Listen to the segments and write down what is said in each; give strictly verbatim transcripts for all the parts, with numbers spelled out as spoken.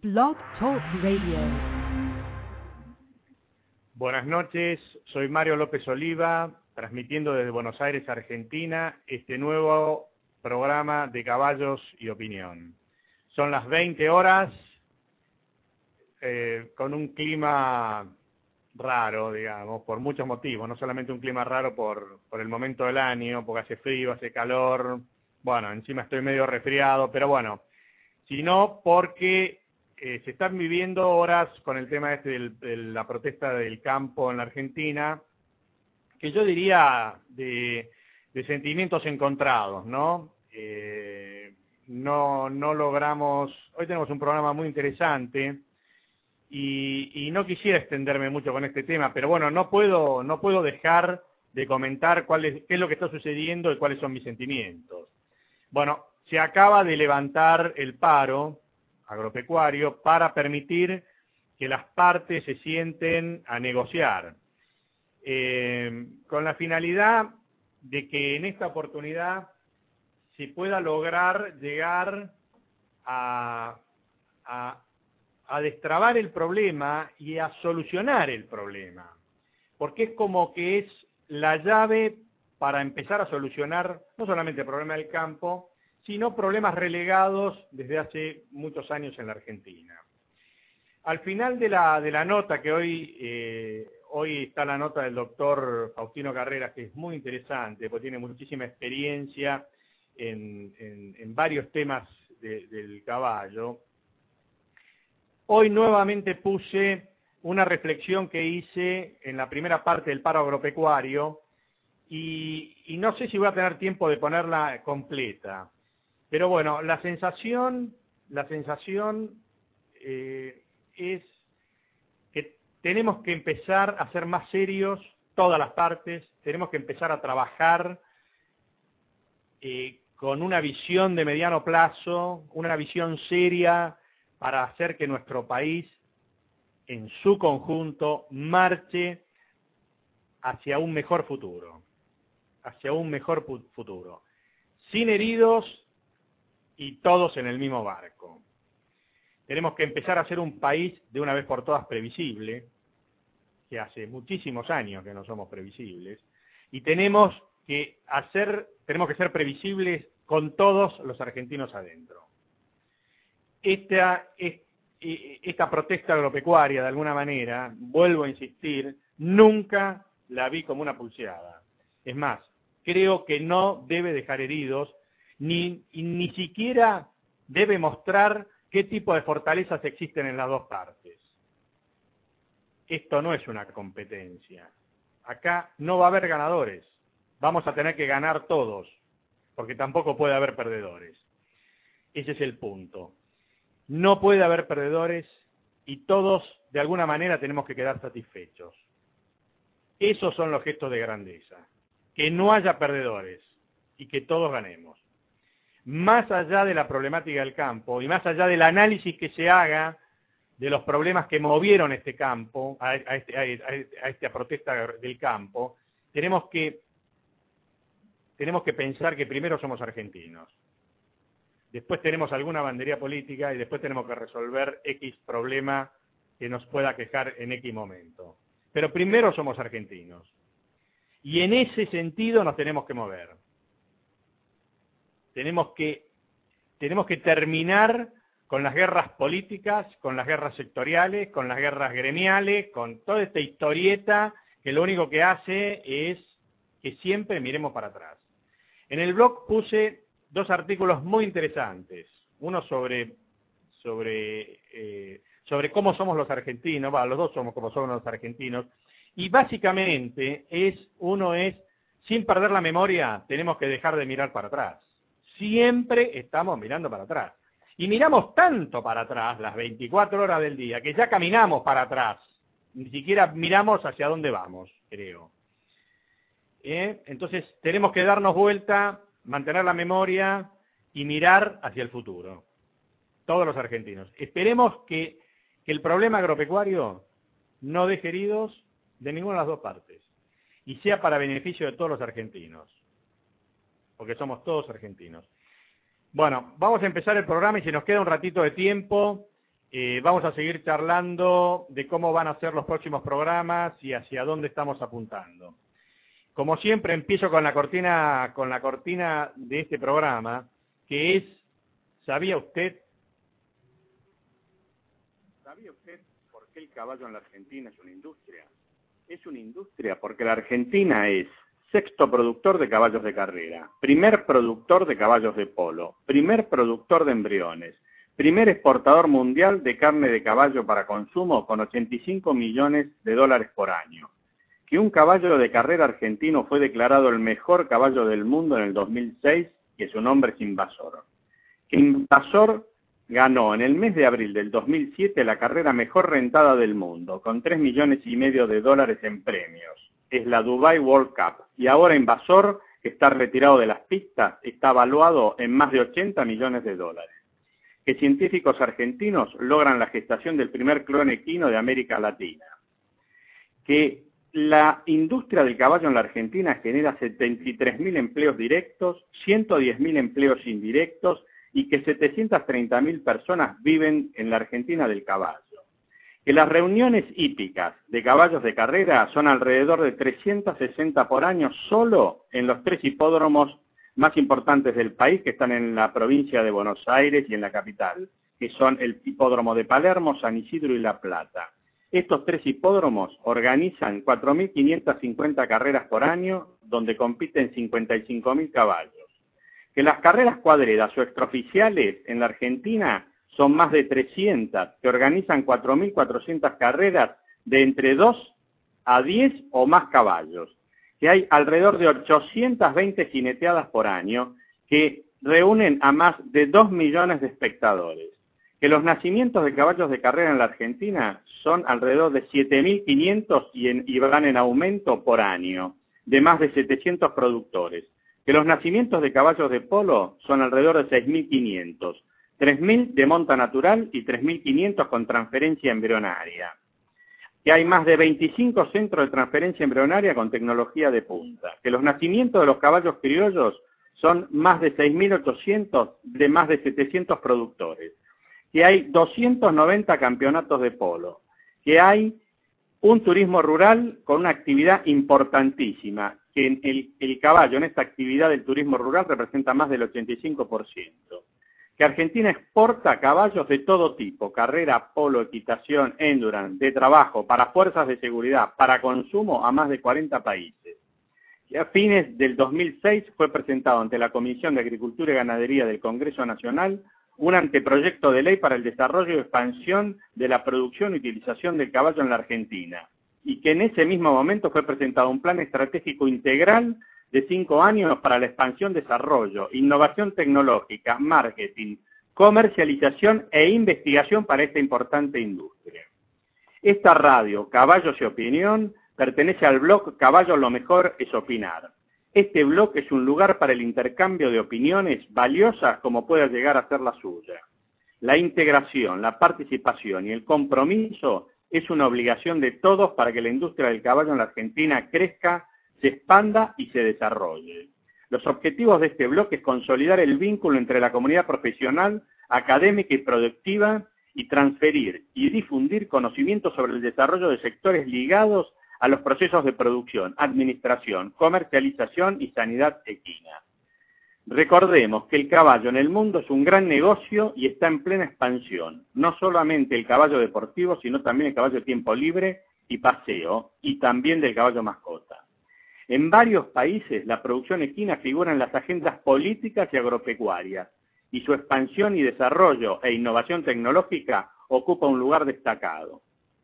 Blog Talk Radio. Buenas noches, soy Mario López Oliva, transmitiendo desde Buenos Aires, Argentina, este nuevo programa de Caballos y Opinión. Son las veinte horas, eh, con un clima raro, digamos, por muchos motivos, no solamente un clima raro por, por el momento del año, porque hace frío, hace calor, bueno, encima estoy medio resfriado, pero bueno, sino porque eh, se están viviendo horas con el tema este del, de la protesta del campo en la Argentina, que yo diría de, de sentimientos encontrados, ¿no? Eh, no, no logramos, hoy tenemos un programa muy interesante, y, y no quisiera extenderme mucho con este tema, pero bueno, no puedo, no puedo dejar de comentar cuál es, qué es lo que está sucediendo y cuáles son mis sentimientos. Bueno, se acaba de levantar el paro agropecuario para permitir que las partes se sienten a negociar, eh, con la finalidad de que en esta oportunidad se pueda lograr llegar a, a, a destrabar el problema y a solucionar el problema, porque es como que es la llave para empezar a solucionar no solamente el problema del campo, sino problemas relegados desde hace muchos años en la Argentina. Al final de la, de la nota, que hoy, eh, hoy está la nota del doctor Faustino Carreras, que es muy interesante, porque tiene muchísima experiencia en, en, en varios temas de, del caballo. Hoy nuevamente puse una reflexión que hice en la primera parte del paro agropecuario, y, y no sé si voy a tener tiempo de ponerla completa. Pero bueno, la sensación, la sensación eh, es que tenemos que empezar a ser más serios, todas las partes, tenemos que empezar a trabajar eh, con una visión de mediano plazo, una visión seria para hacer que nuestro país, en su conjunto, marche hacia un mejor futuro, hacia un mejor futuro, sin heridos, y todos en el mismo barco. Tenemos que empezar a ser un país de una vez por todas previsible, que hace muchísimos años que no somos previsibles, y tenemos que hacer, tenemos que ser previsibles con todos los argentinos adentro. Esta, esta protesta agropecuaria, de alguna manera, vuelvo a insistir, nunca la vi como una pulseada. Es más, creo que no debe dejar heridos, Ni, ni siquiera debe mostrar qué tipo de fortalezas existen en las dos partes. Esto no es una competencia. Acá no va a haber ganadores. Vamos a tener que ganar todos, porque tampoco puede haber perdedores. Ese es el punto. No puede haber perdedores y todos, de alguna manera, tenemos que quedar satisfechos. Esos son los gestos de grandeza. Que no haya perdedores y que todos ganemos. Más allá de la problemática del campo y más allá del análisis que se haga de los problemas que movieron este campo, a, a, este, a, a esta protesta del campo, tenemos que, tenemos que pensar que primero somos argentinos, después tenemos alguna bandería política y después tenemos que resolver X problema que nos pueda quejar en X momento. Pero primero somos argentinos y en ese sentido nos tenemos que mover. Tenemos que, tenemos que terminar con las guerras políticas, con las guerras sectoriales, con las guerras gremiales, con toda esta historieta que lo único que hace es que siempre miremos para atrás. En el blog puse dos artículos muy interesantes, uno sobre, sobre, eh, sobre cómo somos los argentinos, bueno, los dos somos como somos los argentinos, y básicamente es, uno es, sin perder la memoria, tenemos que dejar de mirar para atrás. Siempre estamos mirando para atrás. Y miramos tanto para atrás, las veinticuatro horas del día, que ya caminamos para atrás. Ni siquiera miramos hacia dónde vamos, creo. ¿Eh? Entonces, tenemos que darnos vuelta, mantener la memoria y mirar hacia el futuro. Todos los argentinos. Esperemos que, que el problema agropecuario no deje heridos de ninguna de las dos partes. Y sea para beneficio de todos los argentinos. Porque somos todos argentinos. Bueno, vamos a empezar el programa y si nos queda un ratito de tiempo, Eh, vamos a seguir charlando de cómo van a ser los próximos programas y hacia dónde estamos apuntando. Como siempre, empiezo con la cortina, con la cortina de este programa, que es, ¿sabía usted? ¿Sabía usted por qué el caballo en la Argentina es una industria? Es una industria porque la Argentina es sexto productor de caballos de carrera, primer productor de caballos de polo, primer productor de embriones, primer exportador mundial de carne de caballo para consumo con ochenta y cinco millones de dólares por año. Que un caballo de carrera argentino fue declarado el mejor caballo del mundo en el dos mil seis, que su nombre es Invasor. Que Invasor ganó en el mes de abril del dos mil siete la carrera mejor rentada del mundo, con tres millones y medio de dólares en premios. Es la Dubai World Cup. Y ahora Invasor, que está retirado de las pistas, está valuado en más de ochenta millones de dólares. Que científicos argentinos logran la gestación del primer clon equino de América Latina. Que la industria del caballo en la Argentina genera setenta y tres mil empleos directos, ciento diez mil empleos indirectos y que setecientas treinta mil personas viven en la Argentina del caballo. Que las reuniones hípicas de caballos de carrera son alrededor de trescientas sesenta por año solo en los tres hipódromos más importantes del país, que están en la provincia de Buenos Aires y en la capital, que son el hipódromo de Palermo, San Isidro y La Plata. Estos tres hipódromos organizan cuatro mil quinientas cincuenta carreras por año, donde compiten cincuenta y cinco mil caballos. Que las carreras cuadreras o extraoficiales en la Argentina son más de trescientas, que organizan cuatro mil cuatrocientas carreras de entre dos a diez o más caballos. Que hay alrededor de ochocientas veinte jineteadas por año, que reúnen a más de dos millones de espectadores. Que los nacimientos de caballos de carrera en la Argentina son alrededor de siete mil quinientos y, en, y van en aumento por año, de más de setecientos productores. Que los nacimientos de caballos de polo son alrededor de seis mil quinientos, tres mil de monta natural y tres mil quinientos con transferencia embrionaria. Que hay más de veinticinco centros de transferencia embrionaria con tecnología de punta. Que los nacimientos de los caballos criollos son más de seis mil ochocientos de más de setecientos productores. Que hay doscientos noventa campeonatos de polo, que hay un turismo rural con una actividad importantísima, que el, el caballo en esta actividad del turismo rural representa más del ochenta y cinco por ciento, que Argentina exporta caballos de todo tipo, carrera, polo, equitación, endurance, de trabajo, para fuerzas de seguridad, para consumo a más de cuarenta países. Que a fines del dos mil seis fue presentado ante la Comisión de Agricultura y Ganadería del Congreso Nacional un anteproyecto de ley para el desarrollo y expansión de la producción y utilización del caballo en la Argentina, y que en ese mismo momento fue presentado un plan estratégico integral de cinco años para la expansión, desarrollo, innovación tecnológica, marketing, comercialización e investigación para esta importante industria. Esta radio, Caballos y Opinión, pertenece al blog Caballos lo mejor es opinar. Este blog es un lugar para el intercambio de opiniones valiosas como pueda llegar a ser la suya. La integración, la participación y el compromiso es una obligación de todos para que la industria del caballo en la Argentina crezca, se expanda y se desarrolle. Los objetivos de este blog es consolidar el vínculo entre la comunidad profesional, académica y productiva y transferir y difundir conocimientos sobre el desarrollo de sectores ligados a los procesos de producción, administración, comercialización y sanidad equina. Recordemos que el caballo en el mundo es un gran negocio y está en plena expansión. No solamente el caballo deportivo, sino también el caballo de tiempo libre y paseo, y también del caballo mascota. En varios países la producción equina figura en las agendas políticas y agropecuarias, y su expansión y desarrollo e innovación tecnológica ocupa un lugar destacado.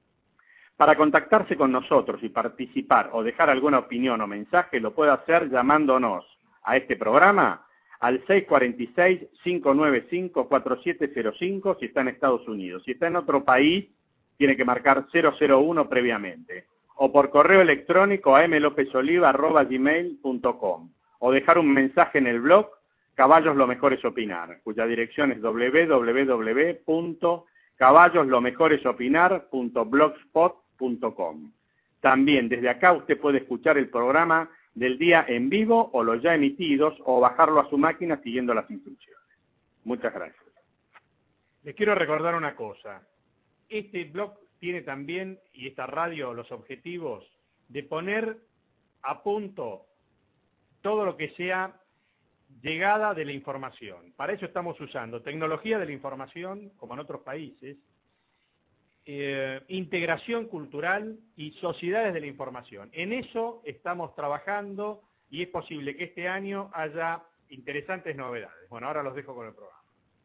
Para contactarse con nosotros y participar o dejar alguna opinión o mensaje, lo puede hacer llamándonos a este programa al seis cuatro seis, cinco nueve cinco, cuatro siete cero cinco si está en Estados Unidos. Si está en otro país, tiene que marcar cero cero uno previamente. O por correo electrónico a mlopezoliva arroba gmail punto com. O dejar un mensaje en el blog Caballos lo mejor es opinar, cuya dirección es doble u doble u doble u punto caballos lo mejor es opinar punto blogspot punto com. También desde acá usted puede escuchar el programa del día en vivo o los ya emitidos o bajarlo a su máquina siguiendo las instrucciones. Muchas gracias. Les quiero recordar una cosa. este blog tiene también, y esta radio, los objetivos de poner a punto todo lo que sea llegada de la información. Para eso estamos usando tecnología de la información, como en otros países, eh, integración cultural y sociedades de la información. En eso estamos trabajando y es posible que este año haya interesantes novedades. Bueno, ahora los dejo con el programa.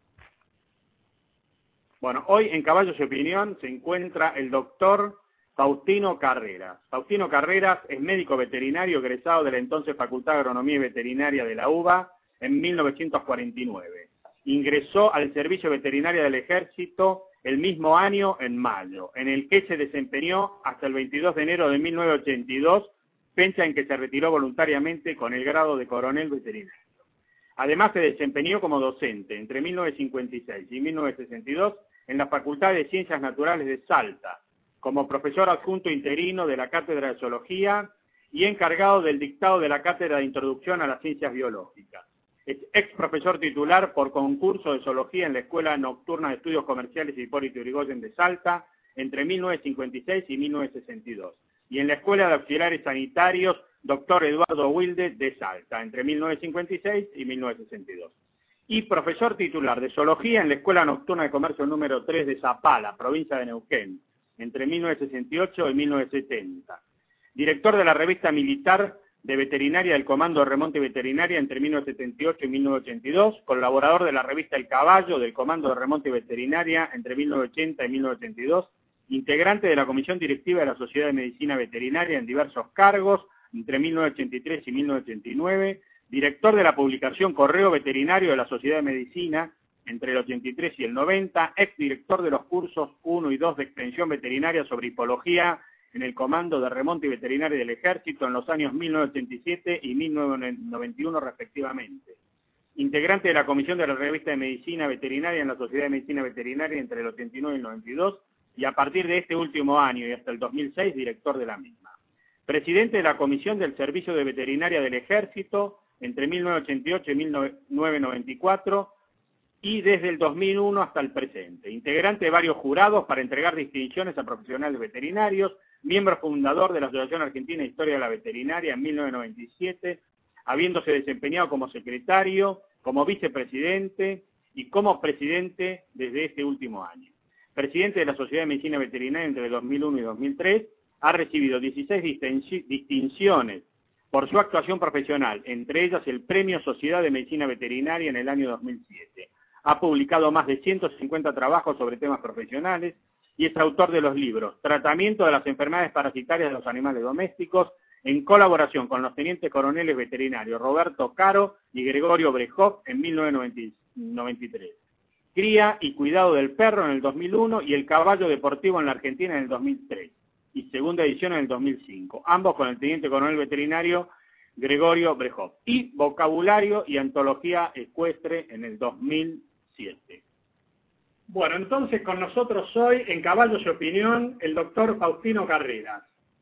Bueno, hoy en Caballos y Opinión se encuentra el doctor Faustino Carreras. Faustino Carreras es médico veterinario egresado de la entonces Facultad de Agronomía y Veterinaria de la U B A en mil novecientos cuarenta y nueve. Ingresó al Servicio Veterinario del Ejército el mismo año, en mayo, en el que se desempeñó hasta el veintidós de enero de mil novecientos ochenta y dos, fecha en que se retiró voluntariamente con el grado de coronel veterinario. Además se desempeñó como docente entre mil novecientos cincuenta y seis y mil novecientos sesenta y dos en la Facultad de Ciencias Naturales de Salta, como profesor adjunto interino de la Cátedra de Zoología y encargado del dictado de la Cátedra de Introducción a las Ciencias Biológicas. Es ex profesor titular por concurso de Zoología en la Escuela Nocturna de Estudios Comerciales Hipólito Yrigoyen de Salta entre mil novecientos cincuenta y seis y mil novecientos sesenta y dos. Y en la Escuela de Auxiliares Sanitarios Doctor Eduardo Wilde de Salta entre mil novecientos cincuenta y seis y mil novecientos sesenta y dos. Y profesor titular de Zoología en la Escuela Nocturna de Comercio número tres de Zapala, provincia de Neuquén, entre mil novecientos sesenta y ocho y mil novecientos setenta. Director de la revista militar de Veterinaria del Comando de Remonte Veterinaria entre mil novecientos setenta y ocho y mil novecientos ochenta y dos, colaborador de la revista El Caballo del Comando de Remonte Veterinaria entre mil novecientos ochenta y mil novecientos ochenta y dos, integrante de la Comisión Directiva de la Sociedad de Medicina Veterinaria en diversos cargos entre mil novecientos ochenta y tres y mil novecientos ochenta y nueve, director de la publicación Correo Veterinario de la Sociedad de Medicina entre el ochenta y tres y el noventa, exdirector de los cursos uno y dos de Extensión Veterinaria sobre Hipología en el Comando de Remonte Veterinario del Ejército en los años mil novecientos ochenta y siete y mil novecientos noventa y uno respectivamente. Integrante de la Comisión de la Revista de Medicina Veterinaria en la Sociedad de Medicina Veterinaria entre el ochenta y nueve y el noventa y dos, y a partir de este último año y hasta el dos mil seis, director de la misma. Presidente de la Comisión del Servicio de Veterinaria del Ejército entre mil novecientos ochenta y ocho y mil novecientos noventa y cuatro, y desde el dos mil uno hasta el presente. Integrante de varios jurados para entregar distinciones a profesionales veterinarios, miembro fundador de la Asociación Argentina de Historia de la Veterinaria en mil novecientos noventa y siete, habiéndose desempeñado como secretario, como vicepresidente y como presidente desde este último año. Presidente de la Sociedad de Medicina Veterinaria entre dos mil uno y dos mil tres, ha recibido dieciséis distinciones por su actuación profesional, entre ellas el Premio Sociedad de Medicina Veterinaria en el año dos mil siete. Ha publicado más de ciento cincuenta trabajos sobre temas profesionales y es autor de los libros Tratamiento de las enfermedades parasitarias de los animales domésticos, en colaboración con los tenientes coroneles veterinarios Roberto Caro y Gregorio Brejov en mil novecientos noventa y tres. Cría y cuidado del perro en el dos mil uno y el caballo deportivo en la Argentina en el dos mil tres. Y segunda edición en el dos mil cinco, ambos con el teniente coronel veterinario Gregorio Brejov. Y vocabulario y antología ecuestre en el dos mil siete. Bueno, entonces con nosotros hoy, en Caballos y Opinión, el doctor Faustino Carreras.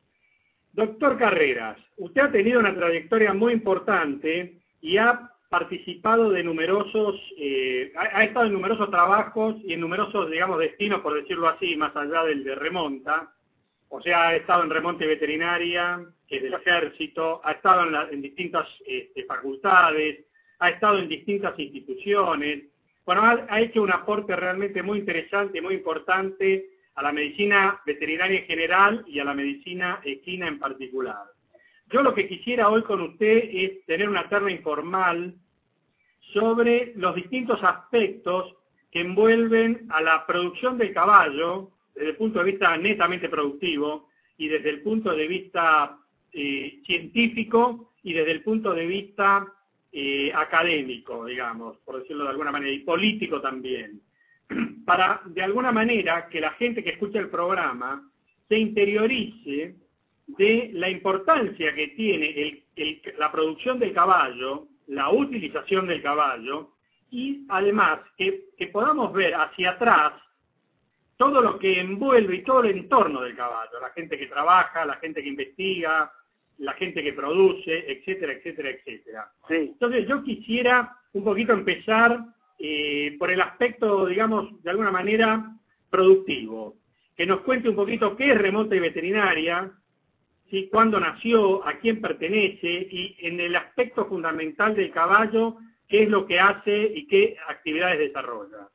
Doctor Carreras, usted ha tenido una trayectoria muy importante y ha participado de numerosos, eh, ha, ha estado en numerosos trabajos y en numerosos, digamos, destinos, por decirlo así, más allá del de remonta. O sea, ha estado en Remonte Veterinaria, que es del Ejército, ha estado en, la, en distintas este, facultades, ha estado en distintas instituciones. Bueno, ha, ha hecho un aporte realmente muy interesante, muy importante a la medicina veterinaria en general y a la medicina equina en particular. Yo lo que quisiera hoy con usted es tener una charla informal sobre los distintos aspectos que envuelven a la producción del caballo, desde el punto de vista netamente productivo y desde el punto de vista eh, científico y desde el punto de vista eh, académico, digamos, por decirlo de alguna manera, y político también, para de alguna manera que la gente que escucha el programa se interiorice de la importancia que tiene el, el, la producción del caballo, la utilización del caballo, y además que, que podamos ver hacia atrás todo lo que envuelve y todo el entorno del caballo, la gente que trabaja, la gente que investiga, la gente que produce, etcétera, etcétera, etcétera. Sí. Entonces yo quisiera un poquito empezar eh, por el aspecto, digamos, de alguna manera productivo. que nos cuente un poquito qué es Remonta y Veterinaria, ¿sí? Cuándo nació, a quién pertenece y en el aspecto fundamental del caballo, qué es lo que hace y qué actividades desarrolla.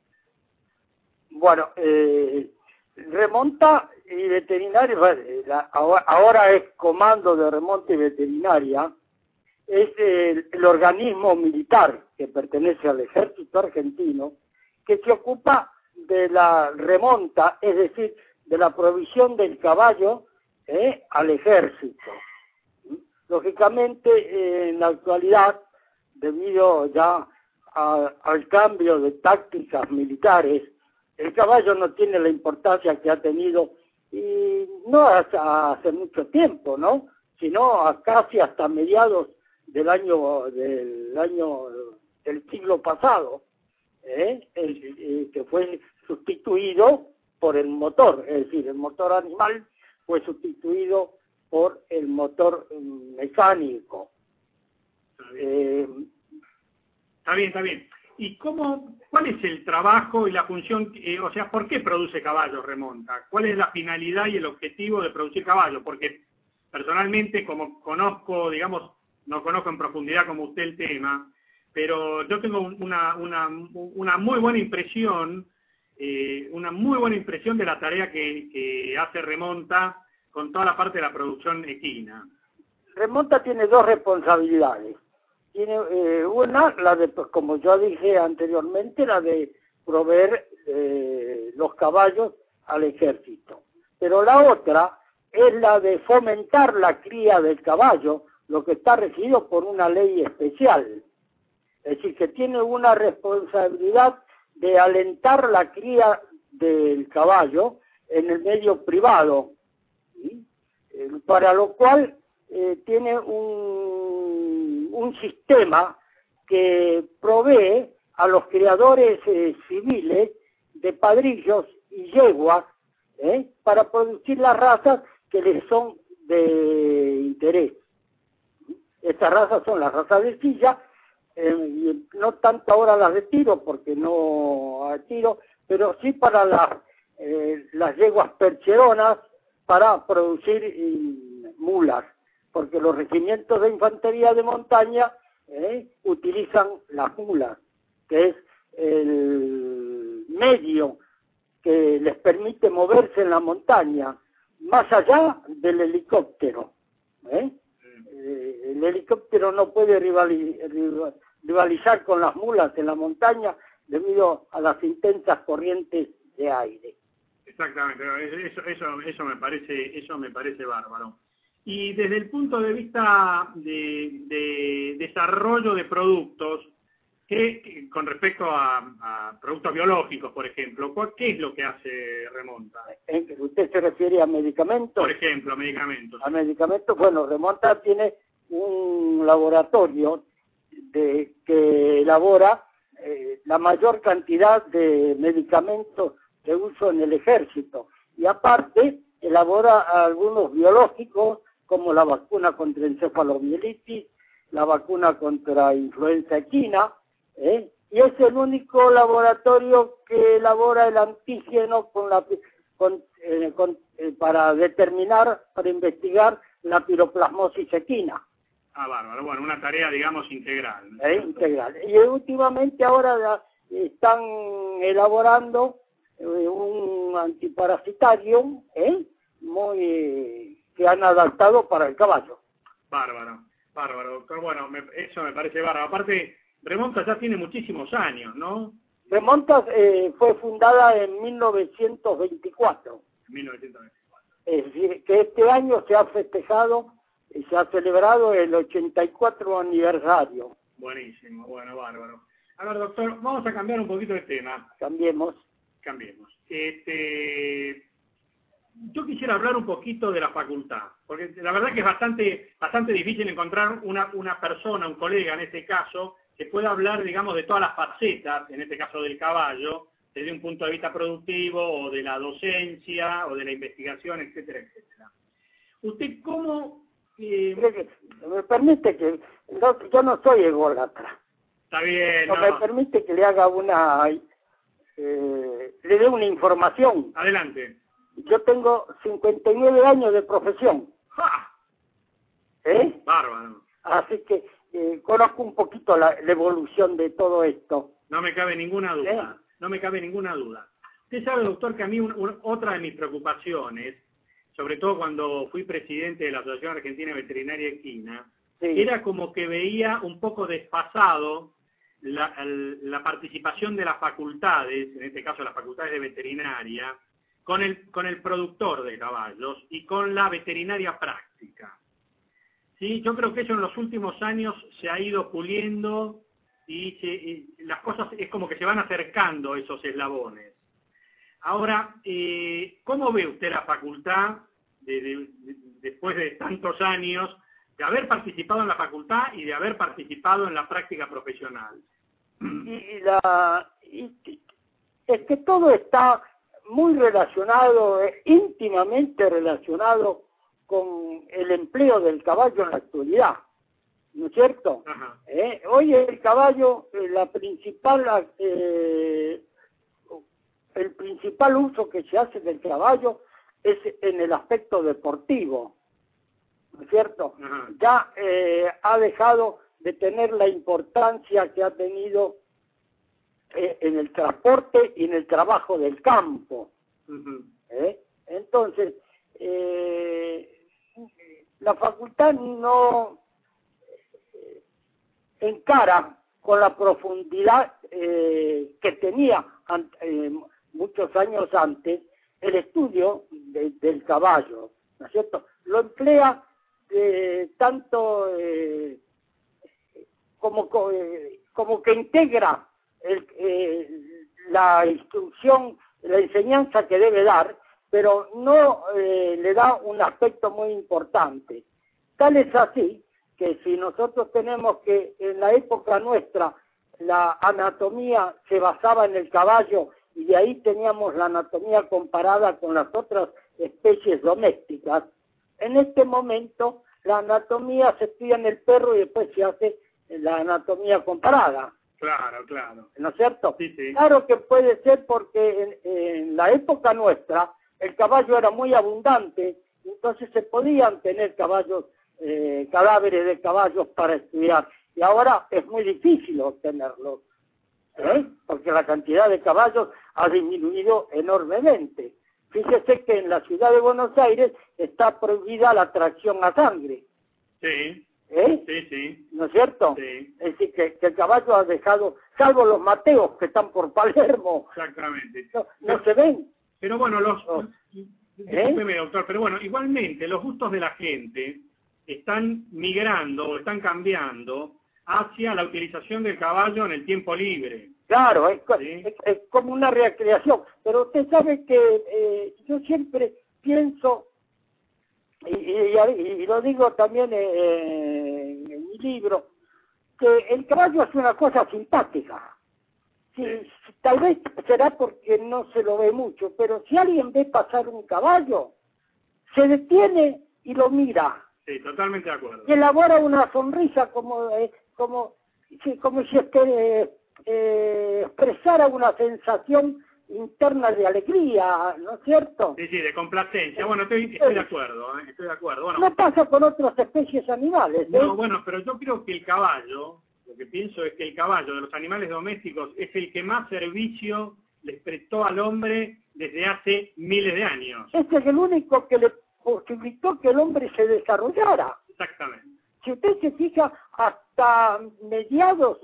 Bueno, eh, Remonta y Veterinaria, la, ahora es Comando de Remonta y Veterinaria, es el, el organismo militar que pertenece al ejército argentino, que se ocupa de la remonta, es decir, de la provisión del caballo eh, al ejército. Lógicamente, eh, en la actualidad, debido ya a, al cambio de tácticas militares, el caballo no tiene la importancia que ha tenido, y no hasta hace mucho tiempo, ¿no? Sino a casi hasta mediados del año del año del siglo pasado, ¿eh? el, el, que fue sustituido por el motor, es decir, el motor animal fue sustituido por el motor mecánico. Está bien, eh, está bien. Está bien. ¿Y cómo, cuál es el trabajo y la función, eh, o sea, por qué produce caballos Remonta? ¿Cuál es la finalidad y el objetivo de producir caballos? Porque personalmente, como conozco, digamos, no conozco en profundidad como usted el tema, pero yo tengo una, una, una muy buena impresión, eh, una muy buena impresión de la tarea que, que hace Remonta con toda la parte de la producción equina. Remonta tiene dos responsabilidades. Tiene eh, una, la de, pues, como yo dije anteriormente, la de proveer eh, los caballos al ejército. Pero la otra es la de fomentar la cría del caballo, lo que está regido por una ley especial. Es decir, que tiene una responsabilidad de alentar la cría del caballo en el medio privado, ¿sí? Eh, para lo cual eh, tiene un, un sistema que provee a los criadores eh, civiles de padrillos y yeguas ¿eh? para producir las razas que les son de interés. Estas razas son las razas de silla, eh, no tanto ahora las de tiro, porque no hay tiro, pero sí para las, eh, las yeguas percheronas para producir eh, mulas, porque los regimientos de infantería de montaña eh, utilizan las mulas, que es el medio que les permite moverse en la montaña, más allá del helicóptero. ¿eh? Eh, el helicóptero no puede rivali rivalizar con las mulas en la montaña debido a las intensas corrientes de aire. Exactamente, eso, eso, eso me parece, eso me parece bárbaro. Y desde el punto de vista de, de desarrollo de productos, ¿qué, qué, con respecto a, a productos biológicos, por ejemplo, ¿qué es lo que hace Remonta? ¿Usted se refiere a medicamentos? Por ejemplo, a medicamentos. A medicamentos, bueno, Remonta tiene un laboratorio de, que elabora eh, la mayor cantidad de medicamentos de uso en el ejército, y aparte elabora algunos biológicos como la vacuna contra encefalomielitis, la vacuna contra influenza equina, ¿eh? y es el único laboratorio que elabora el antígeno con la, con, eh, con, eh, para determinar, para investigar la piroplasmosis equina. Ah, bárbaro, bueno, una tarea, digamos, integral. ¿Eh? Integral. Y últimamente ahora están elaborando un antiparasitario ¿eh? muy eh, que han adaptado para el caballo. Bárbaro, bárbaro, doctor. Bueno, me, eso me parece bárbaro. Aparte, Remonta ya tiene muchísimos años, ¿no? Remonta eh, fue fundada en mil novecientos veinticuatro. mil novecientos veinticuatro. Es decir, que este año se ha festejado, se ha celebrado el ochenta y cuatro aniversario. Buenísimo, bueno, bárbaro. A ver, doctor, vamos a cambiar un poquito de tema. Cambiemos. Cambiemos. Este, yo quisiera hablar un poquito de la facultad, porque la verdad que es bastante, bastante difícil encontrar una, una persona, un colega en este caso, que pueda hablar, digamos, de todas las facetas, en este caso del caballo, desde un punto de vista productivo, o de la docencia, o de la investigación, etcétera, etcétera. ¿Usted cómo...? Eh... Me permite que... No, yo no soy ególatra. Está bien, no. no. Me permite que le haga una... Eh, le dé una información. Adelante. Yo tengo cincuenta y nueve años de profesión. ¡Ja! ¿Eh? Bárbaro. Así que eh, conozco un poquito la, la evolución de todo esto. No me cabe ninguna duda, ¿Eh? no me cabe ninguna duda. Usted sabe, doctor, que a mí un, un, otra de mis preocupaciones, sobre todo cuando fui presidente de la Asociación Argentina Veterinaria Equina, Sí. era como que veía un poco desfasado la, la participación de las facultades, en este caso las facultades de veterinaria, con el, con el productor de caballos y con la veterinaria práctica. ¿Sí? Yo creo que eso en los últimos años se ha ido puliendo y, se, y las cosas es como que se van acercando esos eslabones. Ahora, eh, ¿cómo ve usted la facultad de, de, de, después de tantos años de haber participado en la facultad y de haber participado en la práctica profesional? Y, la, y, es que todo está muy relacionado, eh, íntimamente relacionado con el empleo del caballo en la actualidad, ¿no es cierto? Ajá. ¿Eh? Hoy el caballo, eh, la principal, eh, el principal uso que se hace del caballo es en el aspecto deportivo, ¿no es cierto? Ajá. Ya eh, ha dejado de tener la importancia que ha tenido eh, en el transporte y en el trabajo del campo. Uh-huh. ¿Eh? Entonces, eh, la facultad no eh, encara con la profundidad eh, que tenía eh, muchos años antes el estudio de, del caballo, ¿no es cierto? Lo emplea eh, tanto eh, como, eh, como que integra el, eh, la instrucción, la enseñanza que debe dar, pero no eh, le da un aspecto muy importante. Tal es así que si nosotros tenemos que en la época nuestra la anatomía se basaba en el caballo y de ahí teníamos la anatomía comparada con las otras especies domésticas, en este momento la anatomía se estudia en el perro y después se hace la anatomía comparada. Claro, claro. ¿No es cierto? Sí, sí. Claro que puede ser porque en, en la época nuestra el caballo era muy abundante, entonces se podían tener caballos, eh, cadáveres de caballos para estudiar. Y ahora es muy difícil obtenerlos, ¿eh? Porque la cantidad de caballos ha disminuido enormemente. Fíjese que en la ciudad de Buenos Aires está prohibida la tracción a sangre. Sí. ¿Eh? Sí, sí. ¿No es cierto? Sí. Es decir, que, que el caballo ha dejado, salvo los Mateos que están por Palermo, Exactamente. no, no se ven. Pero bueno, los... Oh. Discúlpeme, ¿Eh? doctor, pero bueno, igualmente los gustos de la gente están migrando o están cambiando hacia la utilización del caballo en el tiempo libre. Claro, es, ¿Sí? es, es como una recreación. Pero usted sabe que eh, yo siempre pienso, y, y, y lo digo también eh, en mi libro, que el caballo es una cosa simpática. Sí, Sí. tal vez será porque no se lo ve mucho, pero si alguien ve pasar un caballo, se detiene y lo mira, Sí, totalmente de acuerdo. y elabora una sonrisa como eh, como sí, como si este, eh, expresara una sensación interna de alegría, ¿no es cierto? Sí, sí, de complacencia. Bueno, estoy, estoy de acuerdo, ¿eh? Estoy de acuerdo. Bueno, No pasa con otras especies animales, ¿eh? no, bueno, pero yo creo que el caballo, lo que pienso es que el caballo de los animales domésticos es el que más servicio les prestó al hombre desde hace miles de años. Este es el único que le posibilitó que el hombre se desarrollara. Exactamente. Si usted se fija, hasta mediados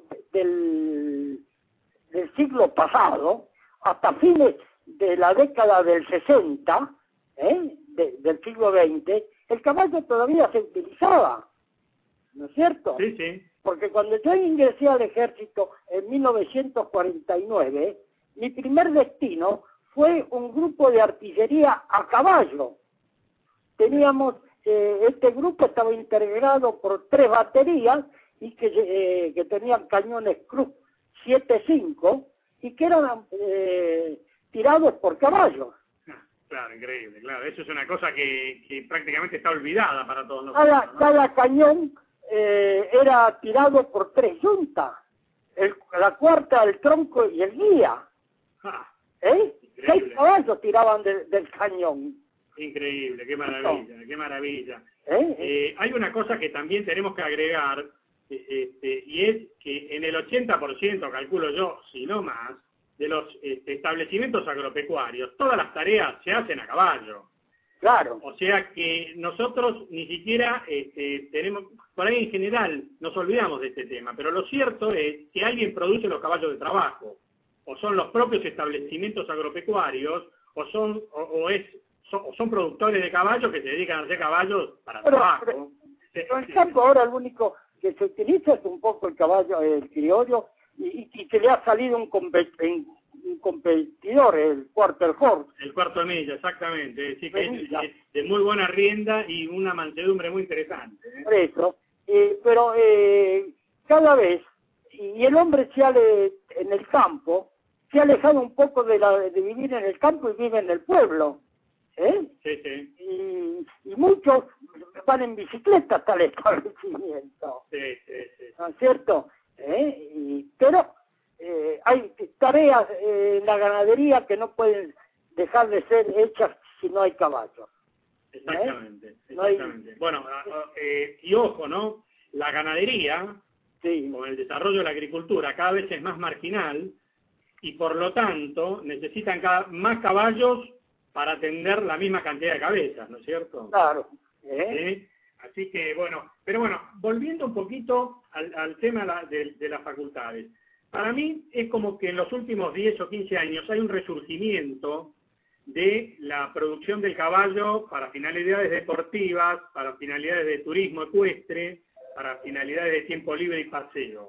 del, del siglo pasado, hasta fines de la década del sesenta, ¿eh? de, del siglo veinte, el caballo todavía se utilizaba, ¿no es cierto? Sí, sí. Porque cuando yo ingresé al ejército en mil novecientos cuarenta y nueve, mi primer destino fue un grupo de artillería a caballo. Teníamos, eh, este grupo estaba integrado por tres baterías y que, eh, que tenían cañones Cruz siete cinco y que eran eh, tirados por caballos. Claro, increíble, claro. Eso es una cosa que, que prácticamente está olvidada para todos nosotros, Cada, ¿no? cada cañón eh, era tirado por tres yuntas. El, la cuarta, el tronco y el guía. Ah, ¿Eh? seis caballos tiraban de, del cañón. Increíble, qué maravilla, qué maravilla. ¿Eh? Eh, hay una cosa que también tenemos que agregar, este, y es que en el ochenta por ciento, calculo yo, si no más, de los este, establecimientos agropecuarios, todas las tareas se hacen a caballo. Claro. O sea que nosotros ni siquiera este, tenemos, por ahí en general nos olvidamos de este tema, pero lo cierto es que alguien produce los caballos de trabajo, o son los propios establecimientos agropecuarios, o son, o, o es, son, o son productores de caballos que se dedican a hacer caballos para Pero, trabajo. pero, pero en campo ahora el único que se utiliza es un poco el caballo, el criollo, y, y que le ha salido un, compet- un competidor, el quarter horse. El cuarto de milla, exactamente. Sí, que es, Milla. es de muy buena rienda y una mansedumbre muy interesante. ¿eh? Por eso, eh, pero eh, cada vez, y el hombre se ha de, en el campo, se ha alejado un poco de, la, de vivir en el campo y vive en el pueblo. ¿eh? Sí, sí. Y, y muchos van en bicicleta hasta el establecimiento. Sí, sí, sí. ¿No es cierto? ¿Eh? Y, pero eh, hay tareas eh, en la ganadería que no pueden dejar de ser hechas si no hay caballos. Exactamente, ¿Eh? exactamente. No hay... Bueno, eh, y ojo, ¿no? La ganadería, sí. con el desarrollo de la agricultura, cada vez es más marginal y por lo tanto necesitan cada, más caballos para atender la misma cantidad de cabezas, ¿no es cierto? Claro. ¿Eh? ¿Sí? Así que, bueno, pero bueno, volviendo un poquito al, al tema la, de, de las facultades. Para mí es como que en los últimos diez o quince años hay un resurgimiento de la producción del caballo para finalidades deportivas, para finalidades de turismo ecuestre, para finalidades de tiempo libre y paseo.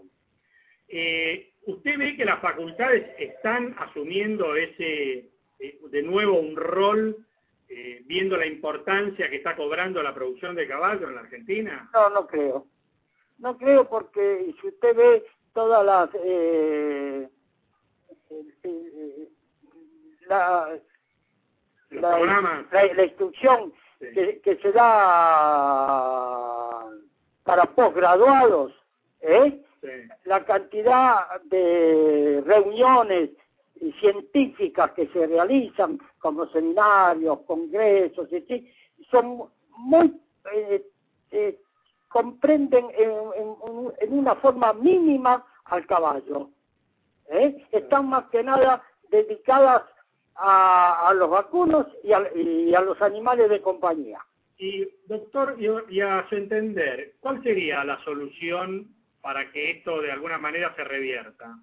Eh, ¿Usted ve que las facultades están asumiendo ese, eh, de nuevo un rol, eh, viendo la importancia que está cobrando la producción de caballo en la Argentina? No, no creo. No creo porque si usted ve todas las... Eh, eh, eh, la, la, la, la instrucción sí. que, que se da para posgraduados, ¿eh? Sí. La cantidad de reuniones científicas que se realizan, como seminarios, congresos, ¿sí? Son muy... Eh, eh, comprenden en, en, en una forma mínima al caballo. ¿eh? Están más que nada dedicadas a, a los vacunos y a, y a los animales de compañía. Y, doctor, y a su entender, ¿cuál sería la solución para que esto de alguna manera se revierta?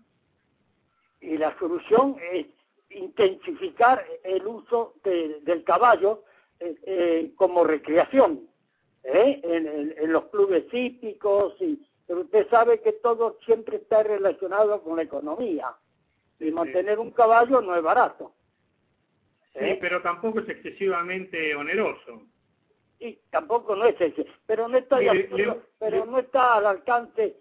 Y la solución es intensificar el uso de, del caballo eh, eh, como recreación. ¿Eh? En, en, en los clubes hípicos, y, pero usted sabe que todo siempre está relacionado con la economía, y mantener sí. un caballo no es barato. ¿Eh? Sí, pero tampoco es excesivamente oneroso. Y tampoco no es ese, pero no está, Mire, al, le, pero le, no está al alcance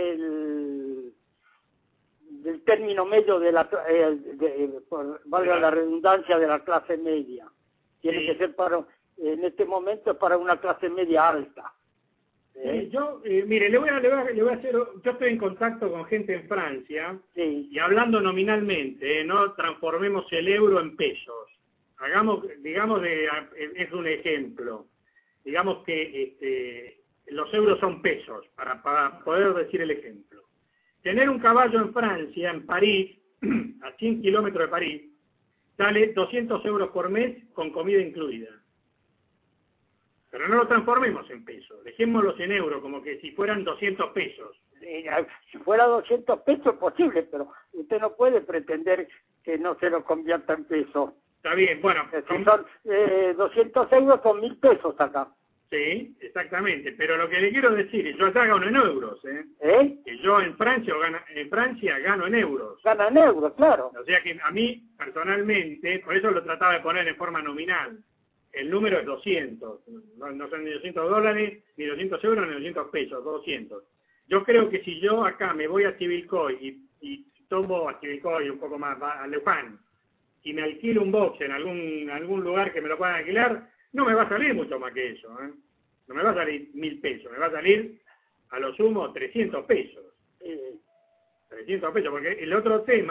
del del término medio de la, eh, de, de, por, valga la redundancia, de la clase media. Tiene sí. que ser para... en este momento para una clase media alta. ¿Eh? Sí, yo, eh, mire, le voy, a, le, voy a, le voy a hacer, yo estoy en contacto con gente en Francia, sí. y hablando nominalmente, eh, no transformemos el euro en pesos. Hagamos, digamos, de, es un ejemplo, digamos que este, los euros son pesos, para, para poder decir el ejemplo. Tener un caballo en Francia, en París, a cien kilómetros de París, sale doscientos euros por mes con comida incluida. Pero no lo transformemos en pesos, dejémoslos en euros, como que si fueran doscientos pesos. Si fuera doscientos pesos, posible, pero usted no puede pretender que no se lo convierta en pesos. Está bien, bueno. Si son eh, doscientos euros, son mil pesos acá. Sí, exactamente, pero lo que le quiero decir es, yo acá gano en euros, ¿eh? ¿Eh? Que yo en Francia, gana, en Francia gano en euros. Gana en euros, claro. O sea que a mí, personalmente, por eso lo trataba de poner en forma nominal. El número es doscientos, no, no son ni doscientos dólares, ni doscientos euros, ni doscientos pesos, doscientos. Yo creo que si yo acá me voy a Chivilcoy y, y tomo a Chivilcoy un poco más, a Leupan, y me alquilo un box en algún, algún lugar que me lo puedan alquilar, no me va a salir mucho más que eso, ¿eh? No me va a salir mil pesos, me va a salir a lo sumo trescientos pesos. Eh, trescientos pesos, porque el otro tema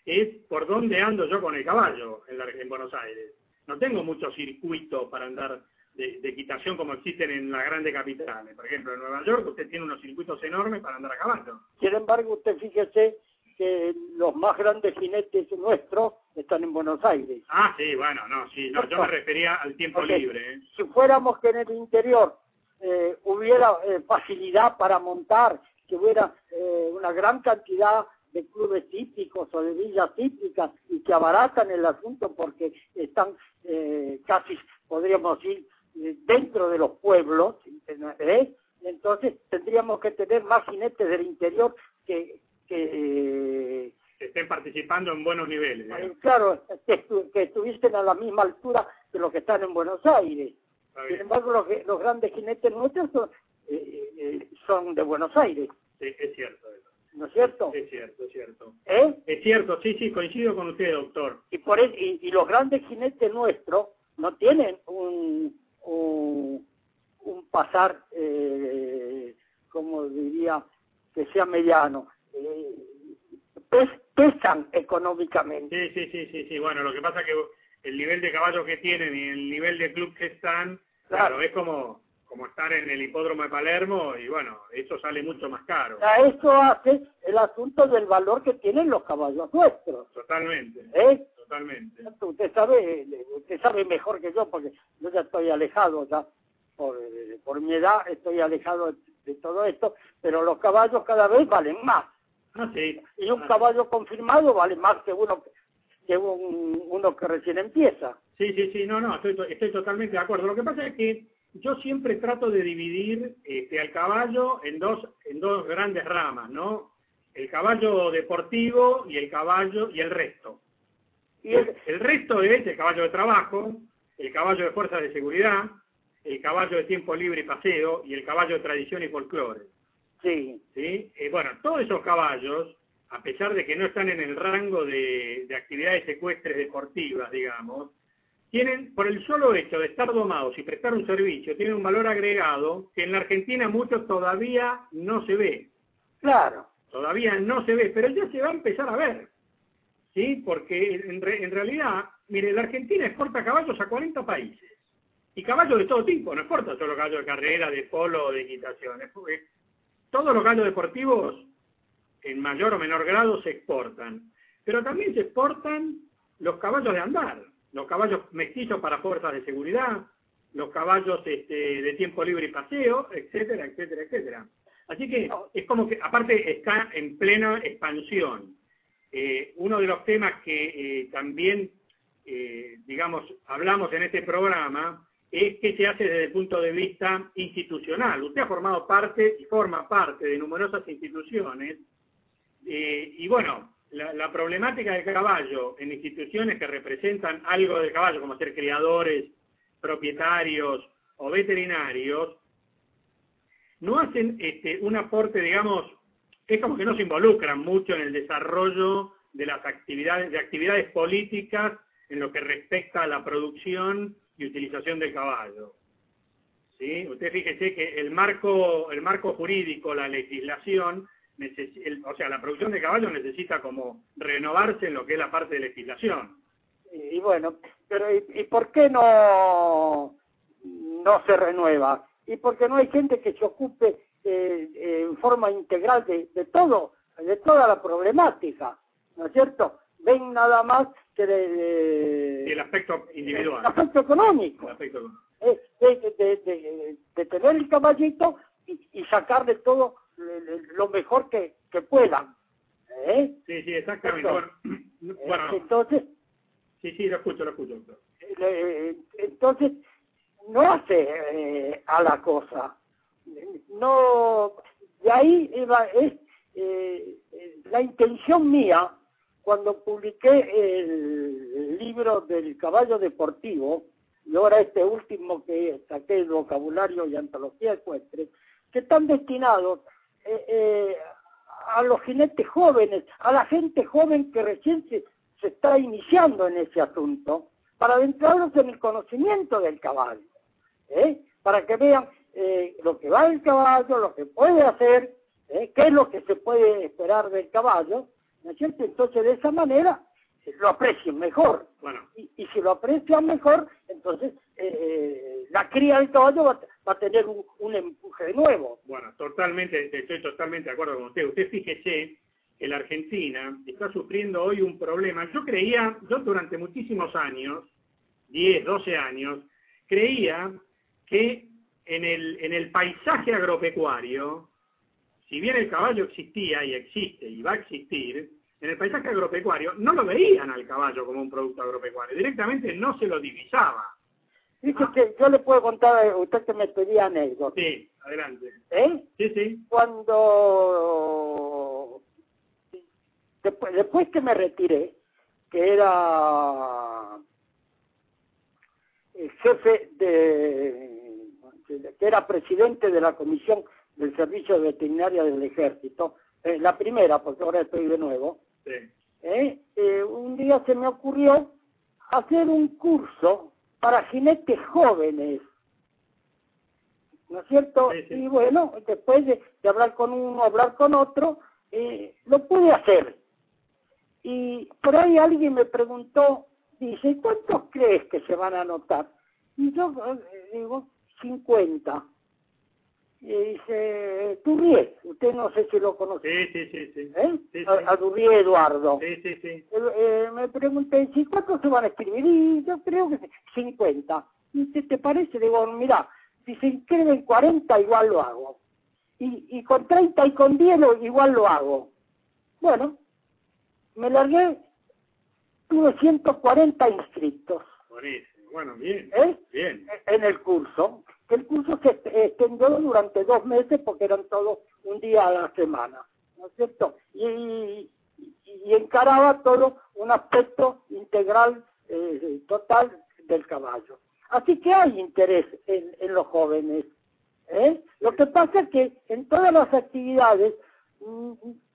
es por dónde ando yo con el caballo en, la, en Buenos Aires. No tengo mucho circuito para andar de, de equitación como existen en las grandes capitales. Por ejemplo, en Nueva York usted tiene unos circuitos enormes para andar a caballo. Sin embargo, usted fíjese que los más grandes jinetes nuestros están en Buenos Aires. Ah, sí, bueno, no, sí, no, yo me refería al tiempo Porque libre. ¿eh? Si fuéramos que en el interior eh, hubiera eh, facilidad para montar, que hubiera eh, una gran cantidad de clubes típicos o de villas típicas y que abaratan el asunto porque están eh, casi, podríamos decir, eh, dentro de los pueblos, ¿eh? Entonces tendríamos que tener más jinetes del interior que... que eh, que estén participando en buenos niveles. ¿eh? Claro, que, estu que estuviesen a la misma altura que los que están en Buenos Aires. Sin embargo, los, los grandes jinetes nuestros son, eh, eh, son de Buenos Aires. Sí, es cierto eso. ¿No es cierto? Es cierto, es cierto. ¿Eh? Es cierto, sí, sí, coincido con usted, doctor. Y, por el, y, y los grandes jinetes nuestros no tienen un, un, un pasar, eh, como diría, que sea mediano. Eh, pes, pesan económicamente. Sí, sí, sí, sí, sí. Bueno, lo que pasa es que el nivel de caballos que tienen y el nivel de club que están, claro, claro es como... como estar en el hipódromo de Palermo, y bueno, eso sale mucho más caro. A eso hace el asunto del valor que tienen los caballos nuestros. Totalmente, ¿Eh? totalmente. Usted sabe, usted sabe mejor que yo, porque yo ya estoy alejado, ya por, por mi edad estoy alejado de, de todo esto, pero los caballos cada vez valen más. Ah, sí. Y un ah, caballo sí. confirmado vale más que uno que un, uno que recién empieza. Sí, sí, sí, no, no, estoy, estoy totalmente de acuerdo. Lo que pasa es que yo siempre trato de dividir este, al caballo en dos, en dos grandes ramas, ¿no? El caballo deportivo y el caballo y el resto. Y el, el resto es el caballo de trabajo, el caballo de fuerza de seguridad, el caballo de tiempo libre y paseo y el caballo de tradición y folclore. Sí. ¿Sí? Eh, bueno, todos esos caballos, a pesar de que no están en el rango de, de actividades ecuestres deportivas, digamos, tienen, por el solo hecho de estar domados y prestar un servicio, tienen un valor agregado que en la Argentina muchos todavía no se ve. Claro. Todavía no se ve, pero ya se va a empezar a ver. ¿Sí? Porque en, re, en realidad, mire, la Argentina exporta caballos a cuarenta países. Y caballos de todo tipo, no exporta solo caballos de carrera, de polo o de equitación. Todos los caballos deportivos, en mayor o menor grado, se exportan. Pero también se exportan los caballos de andar. Los caballos mestizos para fuerzas de seguridad, los caballos este, de tiempo libre y paseo, etcétera, etcétera, etcétera. Así que es como que, aparte, está en plena expansión. Eh, uno de los temas que eh, también, eh, digamos, hablamos en este programa es qué se hace desde el punto de vista institucional. Usted ha formado parte y forma parte de numerosas instituciones eh, y bueno, La, la problemática del caballo en instituciones que representan algo del caballo, como ser criadores, propietarios o veterinarios, no hacen este, un aporte, digamos, es como que no se involucran mucho en el desarrollo de las actividades, de actividades políticas en lo que respecta a la producción y utilización del caballo. ¿Sí? Usted fíjese que el marco, el marco jurídico, la legislación, El, o sea, la producción de caballos necesita como renovarse en lo que es la parte de legislación. Y, y bueno, pero ¿y, y por qué no, no se renueva? Y porque no hay gente que se ocupe eh, eh, en forma integral de, de todo, de toda la problemática, ¿no es cierto? Ven nada más que de, de el aspecto individual. El aspecto económico. El aspecto económico. Eh, de, de, de, de tener el caballito y, y sacarle todo lo mejor que, que puedan. ¿Eh? Sí, sí, exactamente. Entonces, bueno, bueno, entonces, sí, sí, lo escucho, lo escucho. Doctor. Eh, entonces, no hace eh, a la cosa. No, de ahí iba, es eh, la intención mía, cuando publiqué el libro del caballo deportivo, y ahora este último que saqué, el vocabulario y antología ecuestre, que están destinados Eh, eh, a los jinetes jóvenes, a la gente joven que recién se, se está iniciando en ese asunto, para adentrarlos en el conocimiento del caballo, ¿eh? Para que vean eh, lo que va el caballo, lo que puede hacer, ¿eh? Qué es lo que se puede esperar del caballo, ¿no es cierto? Entonces de esa manera lo aprecian mejor. Bueno. Y, y si lo aprecian mejor, entonces eh, la cría del caballo va, va a tener un, un empuje nuevo. Bueno, totalmente, estoy totalmente de acuerdo con usted. Usted fíjese que la Argentina está sufriendo hoy un problema. Yo creía, yo durante muchísimos años, diez, doce años, creía que en el, en el paisaje agropecuario, si bien el caballo existía y existe y va a existir, en el paisaje agropecuario no lo veían al caballo como un producto agropecuario, directamente no se lo divisaba. Dice ah. que yo le puedo contar a usted que me pedía anécdotas. Sí, adelante. ¿Eh? Sí, sí. Cuando, después, después que me retiré, que era el jefe de, que era presidente de la Comisión del Servicio Veterinario del Ejército, eh, la primera, porque ahora estoy de nuevo, sí. eh, eh, un día se me ocurrió hacer un curso para jinetes jóvenes, ¿no es cierto? Sí, sí. Y bueno, después de, de hablar con uno, hablar con otro, eh, lo pude hacer. Y por ahí alguien me preguntó, dice, ¿cuántos crees que se van a anotar? Y yo eh, digo, cincuenta. Y dice, Durrié, usted no sé si lo conoce. Sí, sí, sí. sí. ¿Eh? sí, sí. A, a Durrié Eduardo. Sí, sí, sí. Eh, eh, me pregunté, ¿sí, ¿cuántos se van a escribir? Y yo creo que cincuenta. ¿Y qué te parece? Digo, mira, si se inscriben cuarenta, igual lo hago. Y, y con treinta y con diez lo, igual lo hago. Bueno, me largué, tuve ciento cuarenta inscritos. Buenísimo. Bueno, bien. ¿Eh? Bien. En el curso. Que el curso se extendió durante dos meses porque eran todos un día a la semana, ¿no es cierto? Y, y, y encaraba todo un aspecto integral, eh, total del caballo. Así que hay interés en, en los jóvenes. ¿eh? Lo que pasa es que en todas las actividades mmm,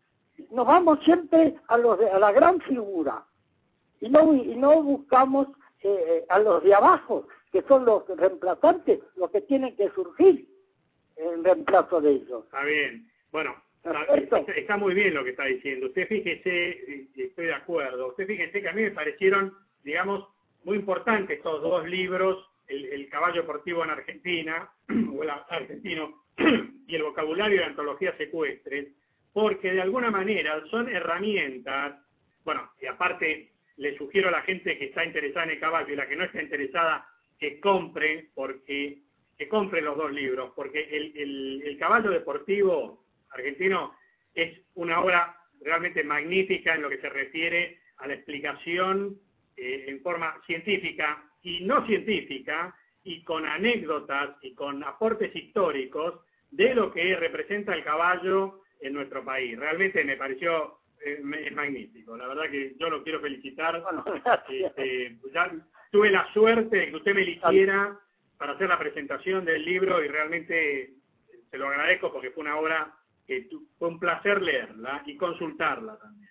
nos vamos siempre a, los de, a la gran figura y no, y no buscamos eh, a los de abajo, que son los reemplazantes, los que tienen que surgir en reemplazo de ellos. Está bien. Bueno, está, está, está muy bien lo que está diciendo. Usted fíjese, estoy de acuerdo, usted fíjese que a mí me parecieron, digamos, muy importantes estos dos libros, el, el caballo deportivo en Argentina, o el argentino, y el vocabulario de antologías secuestres, porque de alguna manera son herramientas, bueno, y aparte le sugiero a la gente que está interesada en el caballo y la que no está interesada, que compre, porque que compre los dos libros, porque el, el, el caballo deportivo argentino es una obra realmente magnífica en lo que se refiere a la explicación eh, en forma científica y no científica, y con anécdotas y con aportes históricos de lo que representa el caballo en nuestro país. Realmente me pareció eh, es magnífico. La verdad que yo lo quiero felicitar. Bueno, este, ya tuve la suerte de que usted me eligiera para hacer la presentación del libro y realmente se lo agradezco porque fue una obra que fue un placer leerla y consultarla también.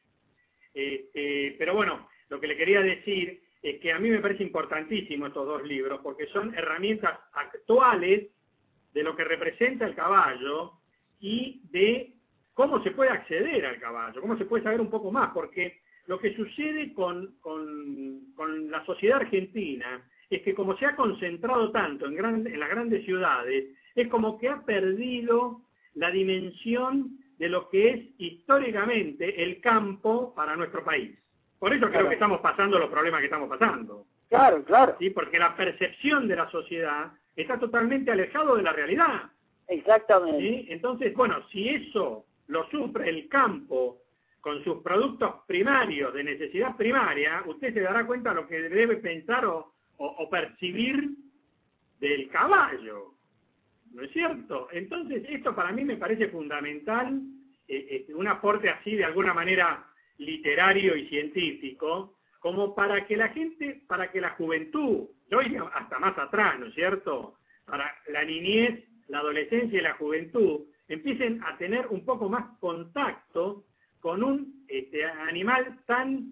Este, pero bueno, lo que le quería decir es que a mí me parece importantísimo estos dos libros porque son herramientas actuales de lo que representa el caballo y de cómo se puede acceder al caballo, cómo se puede saber un poco más, porque lo que sucede con, con, con la sociedad argentina es que como se ha concentrado tanto en, gran, en las grandes ciudades, es como que ha perdido la dimensión de lo que es históricamente el campo para nuestro país. Por eso creo claro. que estamos pasando los problemas que estamos pasando. Claro, claro. ¿Sí? Porque la percepción de la sociedad está totalmente alejado de la realidad. Exactamente. ¿Sí? Entonces, bueno, si eso lo sufre el campo con sus productos primarios, de necesidad primaria, usted se dará cuenta de lo que debe pensar o, o, o percibir del caballo. ¿No es cierto? Entonces, esto para mí me parece fundamental, eh, eh, un aporte así de alguna manera literario y científico, como para que la gente, para que la juventud, yo iría hasta más atrás, ¿no es cierto? Para la niñez, la adolescencia y la juventud, empiecen a tener un poco más contacto con un este, animal tan,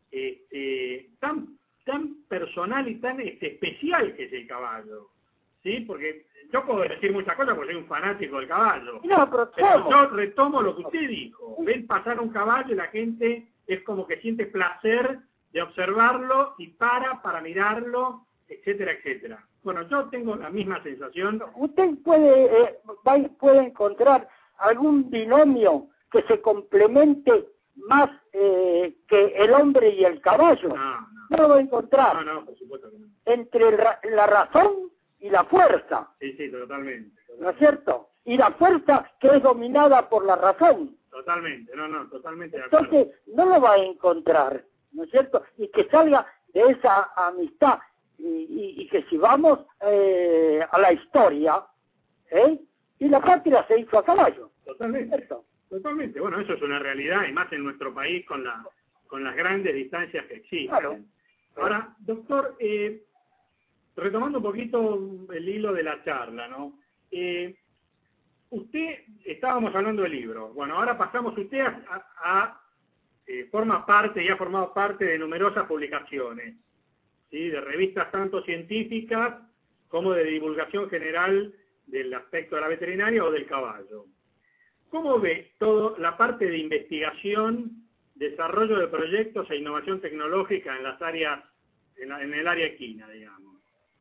este, tan, tan personal y tan este, especial que es el caballo. ¿Sí? Porque yo puedo decir muchas cosas porque soy un fanático del caballo. No, pero, pero yo retomo lo que usted dijo. Ven pasar un caballo y la gente es como que siente placer de observarlo y para para mirarlo, etcétera, etcétera. Bueno, yo tengo la misma sensación. Usted puede, eh, va, puede encontrar algún binomio que se complemente más eh, que el hombre y el caballo. No, no. No lo va a encontrar. No, no, por supuesto que no. Entre la, la razón y la fuerza. Sí, sí, totalmente, totalmente. ¿No es cierto? Y la fuerza que es dominada por la razón. Totalmente, no, no, totalmente de acuerdo. Entonces, no lo va a encontrar, ¿no es cierto? Y que salga de esa amistad. Y, y, y que si vamos eh, a la historia, ¿eh? Y la patria se hizo a caballo. Totalmente. ¿Cierto? Totalmente. Bueno, eso es una realidad, y más en nuestro país con la con las grandes distancias que existen. Claro. Ahora, doctor, eh, retomando un poquito el hilo de la charla, ¿no? Eh, usted, estábamos hablando del libro. Bueno, ahora pasamos, usted a, a, a eh, forma parte y ha formado parte de numerosas publicaciones, ¿sí? De revistas tanto científicas como de divulgación general del aspecto de la veterinaria o del caballo. ¿Cómo ve toda la parte de investigación, desarrollo de proyectos e innovación tecnológica en las áreas, en, la, en el área equina, digamos?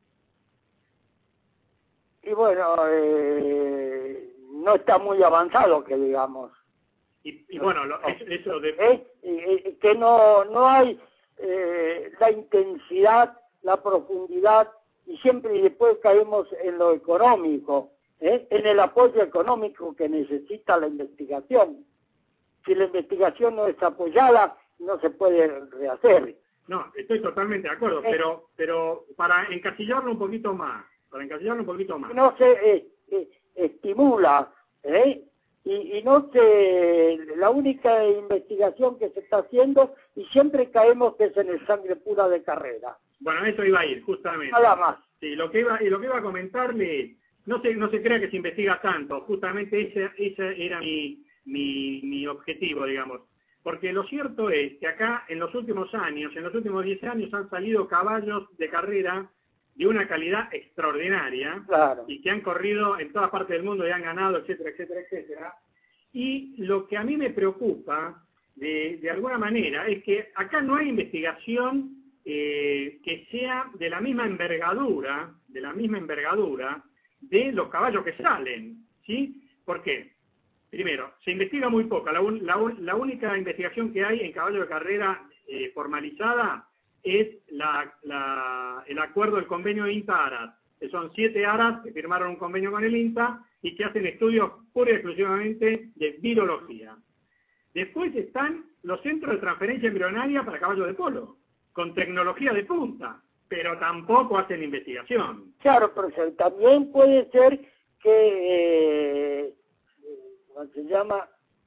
Y bueno, eh, no está muy avanzado, que digamos. Y, y bueno, lo, eso, eso de... ¿Eh? Eh, que no, no hay eh, la intensidad, la profundidad, y siempre y después caemos en lo económico, ¿eh? En el apoyo económico que necesita la investigación. Si la investigación no es apoyada, no se puede rehacer. No, estoy totalmente de acuerdo, ¿Eh? pero pero para encasillarlo un poquito más, para encasillarlo un poquito más. No se eh, eh, estimula, ¿eh? Y, y no se... La única investigación que se está haciendo, y siempre caemos que es en el sangre pura de carrera. Bueno, eso iba a ir, justamente. Nada más. Sí, lo que iba, y lo que iba a comentarle, no se, no se crea que se investiga tanto, justamente ese, ese era mi, mi, mi objetivo, digamos. Porque lo cierto es que acá, en los últimos años, en los últimos diez años, han salido caballos de carrera de una calidad extraordinaria, Claro. Y que han corrido en todas partes del mundo y han ganado, etcétera, etcétera, etcétera. Y lo que a mí me preocupa, de, de alguna manera, es que acá no hay investigación eh, que sea de la misma envergadura, de la misma envergadura de los caballos que salen, ¿sí? ¿Por qué? Primero, se investiga muy poca. La, un, la, la única investigación que hay en caballo de carrera eh, formalizada es la, la, el acuerdo del convenio de INTA-ARAS, que son siete ARAS que firmaron un convenio con el INTA y que hacen estudios pura y exclusivamente de virología. Después están los centros de transferencia embrionaria para caballos de polo, con tecnología de punta, pero tampoco hacen investigación. Claro, pero también puede ser que, eh, ¿cómo se llama?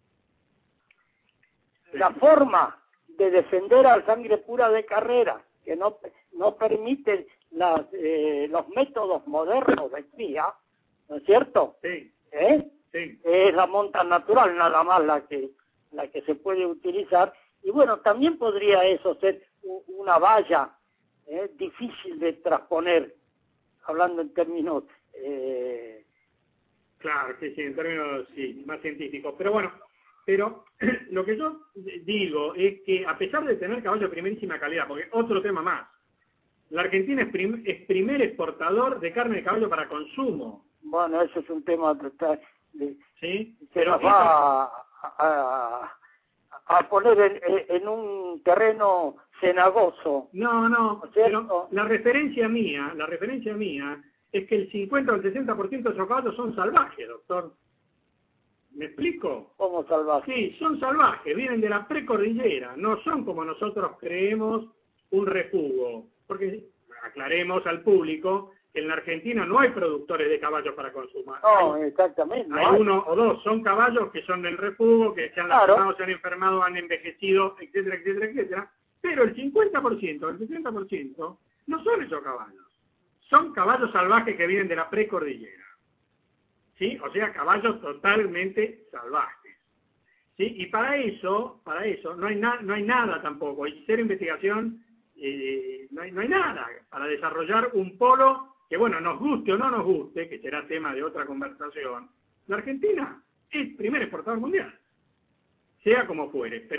La forma de defender a la sangre pura de carrera, que no, no permiten las, eh, los métodos modernos de cría, ¿no es cierto? Sí, ¿Eh? sí. Es la monta natural nada más la que, la que se puede utilizar. Y bueno, también podría eso ser una valla eh, difícil de transponer, hablando en términos... Eh... Claro, sí, sí, en términos sí, más científicos. Pero bueno, pero lo que yo digo es que a pesar de tener caballo de primerísima calidad, porque otro tema más, la Argentina es, prim es primer exportador de carne de caballo para consumo. Bueno, eso es un tema de, de, ¿sí? que Pero nos va a, a, a poner en, en un terreno cenagoso. No, no, ¿No es pero cierto? la referencia mía, la referencia mía es que el cincuenta o el sesenta por ciento de esos caballos son salvajes, doctor. ¿Me explico? ¿Cómo salvaje? Sí, son salvajes, vienen de la precordillera, no son como nosotros creemos un refugo. Porque aclaremos al público que en la Argentina no hay productores de caballos para consumo. No, hay, exactamente. No hay hay. uno o dos, son caballos que son del refugo, que se han Claro. lastimado, se han enfermado, han envejecido, etcétera, etcétera, etcétera. Pero el cincuenta por ciento, el sesenta por ciento no son esos caballos. Son caballos salvajes que vienen de la precordillera. ¿Sí? O sea, caballos totalmente salvajes. ¿Sí? Y para eso, para eso, no hay, na no hay nada tampoco. Hay cero investigación, eh, no, hay, no hay nada para desarrollar un polo que, bueno, nos guste o no nos guste, que será tema de otra conversación. La Argentina es primer exportador mundial, sea como fuere, pero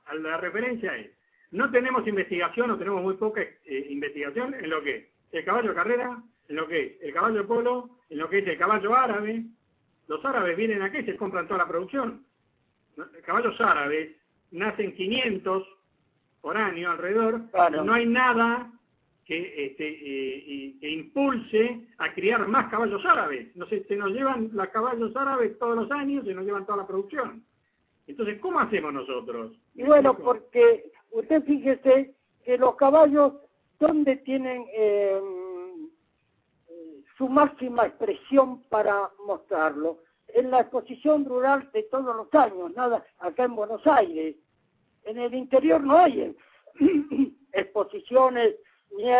la referencia es, no tenemos investigación o tenemos muy poca eh, investigación en lo que es el caballo de carrera, en lo que es el caballo de polo, en lo que es el caballo árabe. Los árabes vienen aquí y se compran toda la producción. Caballos árabes, nacen quinientos por año alrededor, Claro. y no hay nada que, este, eh, que impulse a criar más caballos árabes. No sé, se nos llevan los caballos árabes todos los años, se nos llevan toda la producción. Entonces, ¿cómo hacemos nosotros? Y bueno, porque usted fíjese que los caballos, ¿dónde tienen eh, su máxima expresión para mostrarlo? En la exposición rural de todos los años, nada, acá en Buenos Aires. En el interior no hay exposiciones ni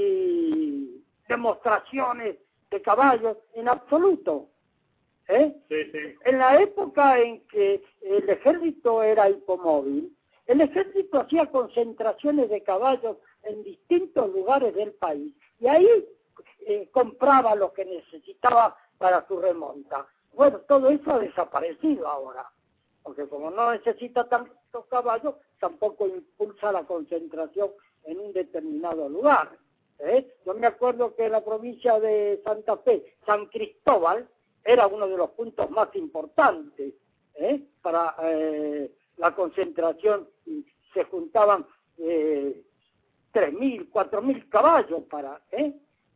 hay demostraciones de caballos en absoluto. ¿Eh? Sí, sí. En la época en que el ejército era hipomóvil, el ejército hacía concentraciones de caballos en distintos lugares del país y ahí eh, compraba lo que necesitaba para su remonta. Bueno, todo eso ha desaparecido ahora, porque como no necesita tantos caballos, tampoco impulsa la concentración en un determinado lugar. ¿Eh? Yo me acuerdo que en la provincia de Santa Fe, San Cristóbal, era uno de los puntos más importantes ¿eh? para eh, la concentración. Se juntaban eh, tres mil, cuatro mil caballos para ¿eh?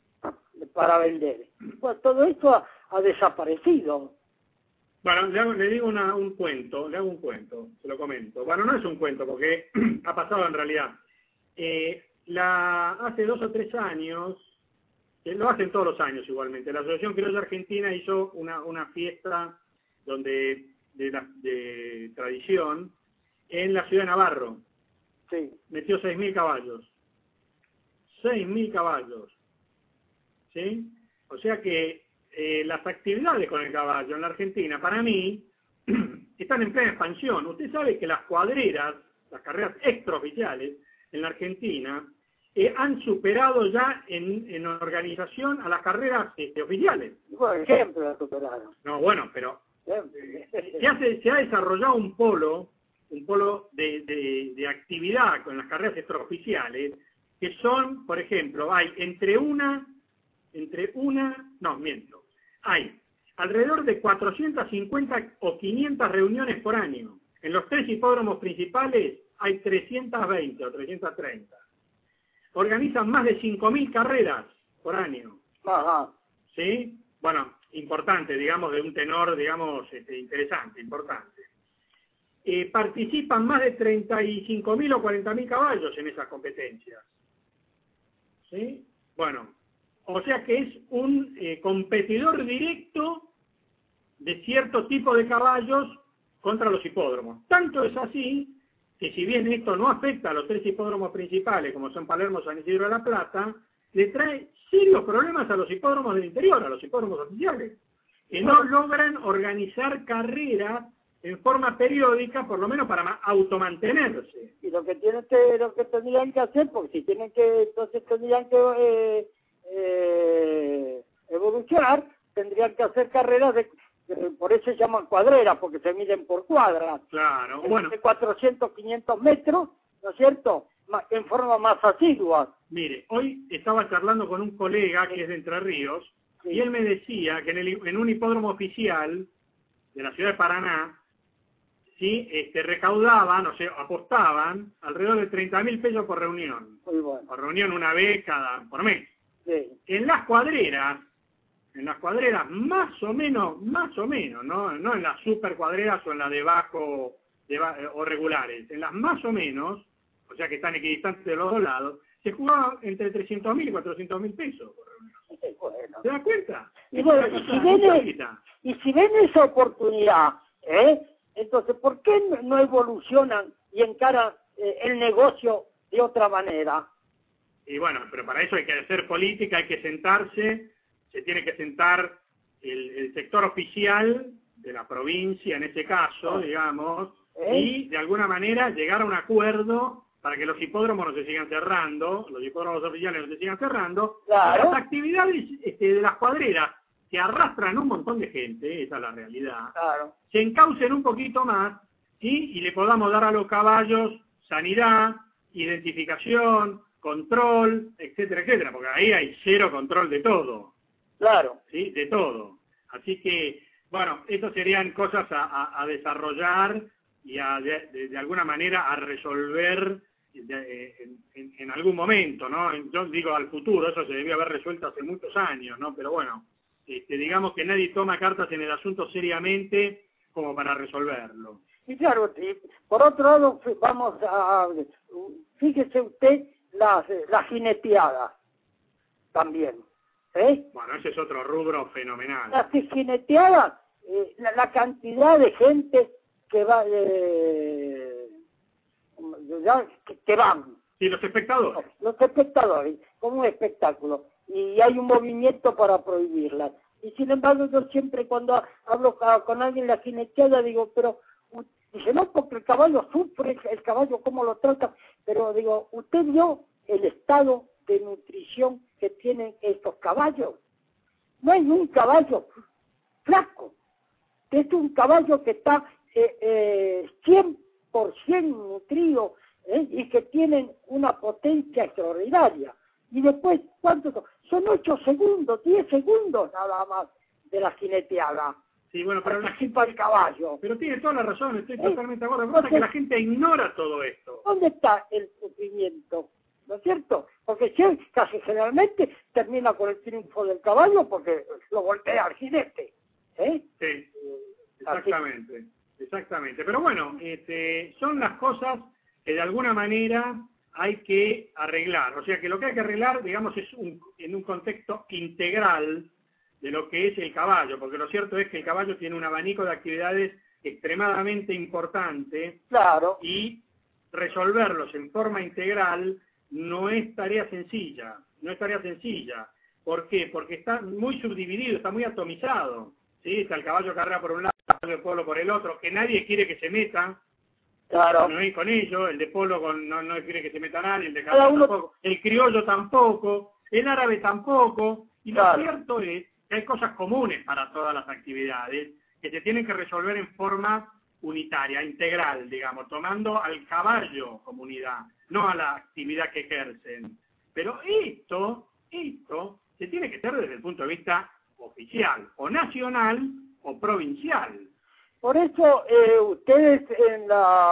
para vender. Pues todo eso ha, ha desaparecido. Bueno, le, hago, le digo una, un cuento, le hago un cuento, se lo comento. Bueno, no es un cuento porque ha pasado en realidad. Eh, la, hace dos o tres años, eh, lo hacen todos los años igualmente, la Asociación Criolla Argentina hizo una, una fiesta donde de, la, de tradición en la ciudad de Navarro. Sí. Metió seis mil caballos. seis mil caballos. ¿Sí? O sea que eh, las actividades con el caballo en la Argentina, para mí, están en plena expansión. Usted sabe que las cuadreras, las carreras extraoficiales en la Argentina, eh, han superado ya en, en organización a las carreras este, oficiales. Por ejemplo, la superaron. No, bueno, pero eh, se, hace, se ha desarrollado un polo, un polo de, de, de actividad con las carreras extraoficiales, que son, por ejemplo, hay entre una, entre una, no, miento, hay alrededor de cuatrocientas cincuenta o quinientas reuniones por año. En los tres hipódromos principales hay trescientas veinte o trescientas treinta. Organizan más de cinco mil carreras por año. Ajá. ¿Sí? Bueno, importante, digamos, de un tenor, digamos, este, interesante, importante. Eh, participan más de treinta y cinco mil o cuarenta mil caballos en esas competencias. ¿Sí? Bueno, o sea que es un eh, competidor directo de cierto tipo de caballos contra los hipódromos. Tanto es así que si bien esto no afecta a los tres hipódromos principales, como son Palermo, San Isidro de la Plata, le trae serios problemas a los hipódromos del interior, a los hipódromos oficiales, que no logran organizar carreras en forma periódica, por lo menos para automantenerse. Y lo que tienen que, lo que tendrían que hacer, porque si tienen que, entonces tendrían que eh, eh, evolucionar, tendrían que hacer carreras de, de, por eso se llaman cuadreras, porque se miden por cuadras. Claro, bueno. De cuatrocientos, quinientos metros, ¿no es cierto?, en forma más asidua. Mire, hoy estaba charlando con un colega que es de Entre Ríos, sí. Y él me decía que en, el, en un hipódromo oficial de la ciudad de Paraná, sí, este, recaudaban, o sea, apostaban alrededor de treinta mil pesos por reunión. Muy bueno. Por reunión una vez cada, por mes. Sí. En las cuadreras, en las cuadreras más o menos, más o menos, no, no en las super cuadreras o en las de bajo de, o regulares, en las más o menos, o sea que están equidistantes de los dos lados, se jugaba entre trescientos mil y cuatrocientos mil pesos por reunión. Sí, bueno. ¿Se da cuenta? Y, bueno, y, si ven, y si ven esa oportunidad, ¿eh? Entonces, ¿por qué no evolucionan y encaran eh, el negocio de otra manera? Y bueno, pero para eso hay que hacer política, hay que sentarse, se tiene que sentar el, el sector oficial de la provincia, en este caso, digamos, ¿Eh? y de alguna manera llegar a un acuerdo para que los hipódromos no se sigan cerrando, los hipódromos oficiales no se sigan cerrando, claro. Las actividades este, de las cuadreras que arrastran un montón de gente, esa es la realidad, claro. se encaucen un poquito más, ¿sí? Y le podamos dar a los caballos sanidad, identificación, control, etcétera, etcétera, porque ahí hay cero control de todo. Claro. ¿Sí? De todo. Así que, bueno, estas serían cosas a, a, a desarrollar y a, de, de, de alguna manera a resolver de, en, en, en algún momento, ¿no? Yo digo al futuro, eso se debió haber resuelto hace muchos años, ¿no? Pero bueno, este, digamos que nadie toma cartas en el asunto seriamente como para resolverlo. Y claro, y por otro lado, vamos a, fíjese usted, las, las jineteadas también, ¿eh? Bueno, ese es otro rubro fenomenal. Las jineteadas, eh, la, la cantidad de gente que va, eh, que, que van. Sí, los espectadores. Los espectadores, como un espectáculo. Y hay un movimiento para prohibirlas. Y sin embargo, yo siempre cuando hablo con alguien de la jineteada digo, pero... Dice, no, porque el caballo sufre, el caballo cómo lo trata, pero digo, ¿usted vio el estado de nutrición que tienen estos caballos? No hay un caballo flaco, es un caballo que está eh, eh, cien por ciento nutrido, ¿eh? Y que tienen una potencia extraordinaria. Y después, ¿cuántos son? Son ocho segundos, diez segundos nada más de la jineteada. Sí, bueno, pero la gente al caballo. Pero tiene toda la razón, estoy ¿Eh? totalmente de acuerdo. Lo que pasa es que la gente ignora todo esto. ¿Dónde está el sufrimiento? ¿No es cierto? Porque si casi generalmente termina con el triunfo del caballo porque lo voltea al jinete. ¿Eh? Sí, exactamente, Así. exactamente. Pero bueno, este, son las cosas que de alguna manera hay que arreglar. O sea que lo que hay que arreglar, digamos, es un, en un contexto integral de lo que es el caballo, porque lo cierto es que el caballo tiene un abanico de actividades extremadamente importante. Claro. Y resolverlos en forma integral no es tarea sencilla, no es tarea sencilla. ¿Por qué? Porque está muy subdividido, está muy atomizado, ¿sí? Está el caballo carrera por un lado, el caballo de polo por el otro, que nadie quiere que se meta. Claro. No hay con ellos, el de polo con, no, no quiere que se meta nadie, el de caballo uno... tampoco, el criollo tampoco, el árabe tampoco, y lo claro. cierto es que hay cosas comunes para todas las actividades que se tienen que resolver en forma unitaria, integral, digamos, tomando al caballo como unidad, no a la actividad que ejercen. Pero esto, esto se tiene que hacer desde el punto de vista oficial, o nacional o provincial. Por eso eh, ustedes en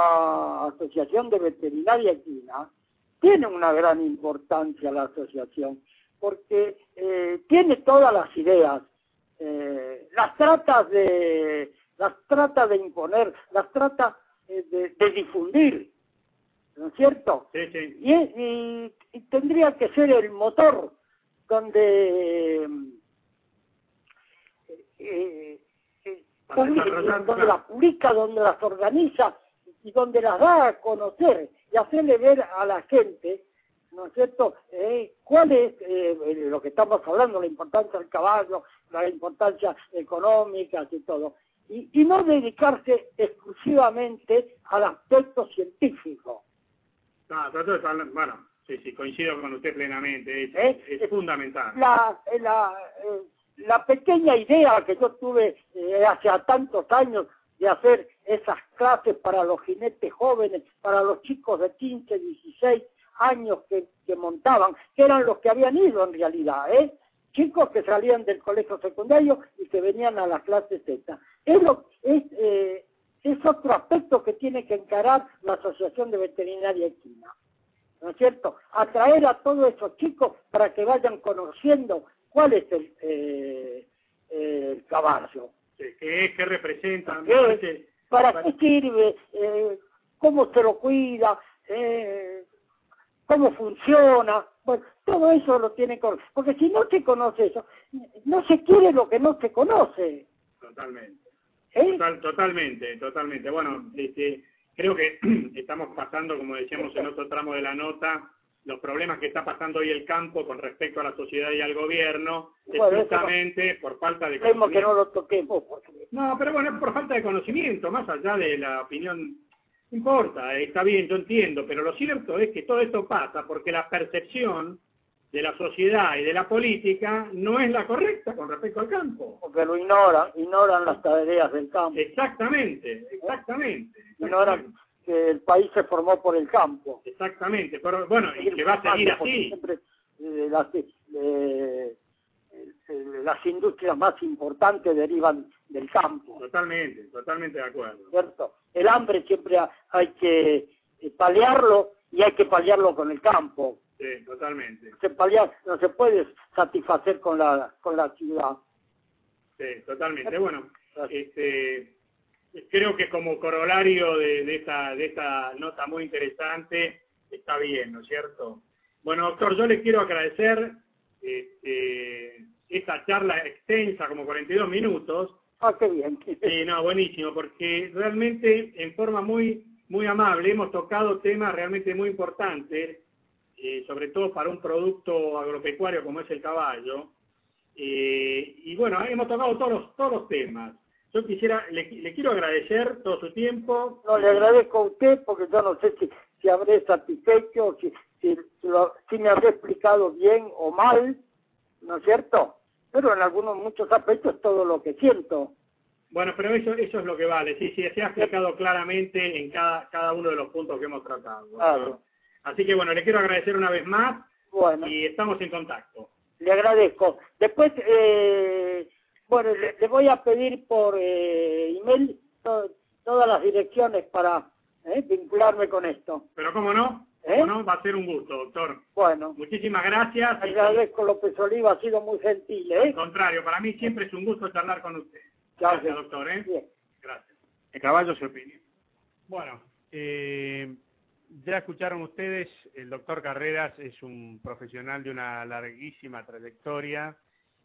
la Asociación de Veterinaria Equina tienen una gran importancia la asociación, porque eh, tiene todas las ideas, eh, las trata de las trata de imponer, las trata eh, de, de difundir, ¿no es cierto? Sí, sí. Y, y, y tendría que ser el motor donde eh, eh, publica, donde las publica, donde las organiza y donde las da a conocer y hacerle ver a la gente, ¿no es cierto?, eh, cuál es eh, lo que estamos hablando, la importancia del caballo, la importancia económica y todo, y, y no dedicarse exclusivamente al aspecto científico. No, trato de hablar, bueno, sí, sí, coincido con usted plenamente, es, ¿Eh? es, es fundamental. La, la, eh, la pequeña idea que yo tuve eh, hace tantos años de hacer esas clases para los jinetes jóvenes, para los chicos de quince, dieciséis años que, que montaban, que eran los que habían ido en realidad, ¿eh? Chicos que salían del colegio secundario y que venían a las clases Z. Es, lo, es, eh, es otro aspecto que tiene que encarar la Asociación de Veterinaria Equina, ¿no es cierto? Atraer a todos esos chicos para que vayan conociendo cuál es el, eh, eh, el caballo. ¿Qué es? ¿Qué representa? ¿Qué? ¿Para, ¿Para qué sirve? Eh, ¿Cómo se lo cuida? Eh, ¿Cómo funciona? Bueno, todo eso lo tiene que conocer. Porque si no se conoce eso, no se quiere lo que no se conoce. Totalmente. ¿Eh? Total, totalmente, totalmente. Bueno, este, creo que estamos pasando, como decíamos en otro tramo de la nota, los problemas que está pasando hoy el campo con respecto a la sociedad y al gobierno, bueno, es justamente no, por falta de conocimiento. que no lo toquemos. Porque... No, pero bueno, es por falta de conocimiento, más allá de la opinión. No importa, está bien, yo entiendo, pero lo cierto es que todo esto pasa porque la percepción de la sociedad y de la política no es la correcta con respecto al campo. Porque lo ignoran, ignoran las tareas del campo. Exactamente, exactamente. Ignoran que el país se formó por el campo. Exactamente, pero bueno, y que va a seguir así. Siempre, eh, las, eh, eh, las industrias más importantes derivan del campo. Totalmente, totalmente de acuerdo. ¿Cierto? El hambre siempre hay que paliarlo y hay que paliarlo con el campo. Sí, totalmente. Se palia, no se puede satisfacer con la con la ciudad. Sí, totalmente. Bueno, este, creo que como corolario de, de esta de esta nota muy interesante está bien, ¿no es cierto? Bueno, doctor, yo le quiero agradecer este, esta charla extensa, como cuarenta y dos minutos. Ah, qué bien. Sí, no, buenísimo, porque realmente en forma muy muy amable hemos tocado temas realmente muy importantes, eh, sobre todo para un producto agropecuario como es el caballo. Eh, y bueno, hemos tocado todos los, todos los temas. Yo quisiera, le, le quiero agradecer todo su tiempo. No, le agradezco a usted porque yo no sé si, si habré satisfecho, si, si, si, lo, si me habré explicado bien o mal, ¿no es cierto? Pero en algunos, muchos aspectos es todo lo que siento. Bueno, pero eso eso es lo que vale, sí, sí, se ha explicado claramente en cada, cada uno de los puntos que hemos tratado. Claro. Así que bueno, le quiero agradecer una vez más bueno, y estamos en contacto. Le agradezco. Después, eh, bueno, le, le voy a pedir por eh, email to, todas las direcciones para eh, vincularme con esto. Pero cómo no, ¿Eh? cómo no, va a ser un gusto, doctor. Bueno. Muchísimas gracias. Le agradezco, López Oliva, ha sido muy gentil, ¿eh? Al contrario, para mí siempre es un gusto charlar con usted. Gracias, Gracias doctor. ¿eh? Bien. Gracias. El caballo se opina. Bueno, eh, ya escucharon ustedes, el doctor Carreras es un profesional de una larguísima trayectoria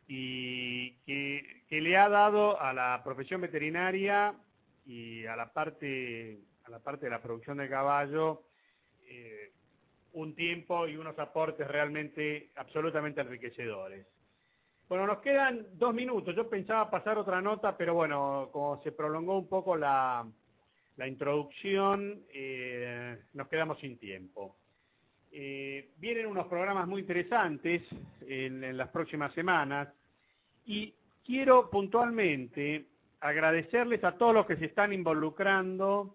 y que, que le ha dado a la profesión veterinaria y a la parte, a la parte de la producción de caballo eh, un tiempo y unos aportes realmente absolutamente enriquecedores. Bueno, nos quedan dos minutos. Yo pensaba pasar otra nota, pero bueno, como se prolongó un poco la, la introducción, eh, nos quedamos sin tiempo. Eh, vienen unos programas muy interesantes en, en las próximas semanas y quiero puntualmente agradecerles a todos los que se están involucrando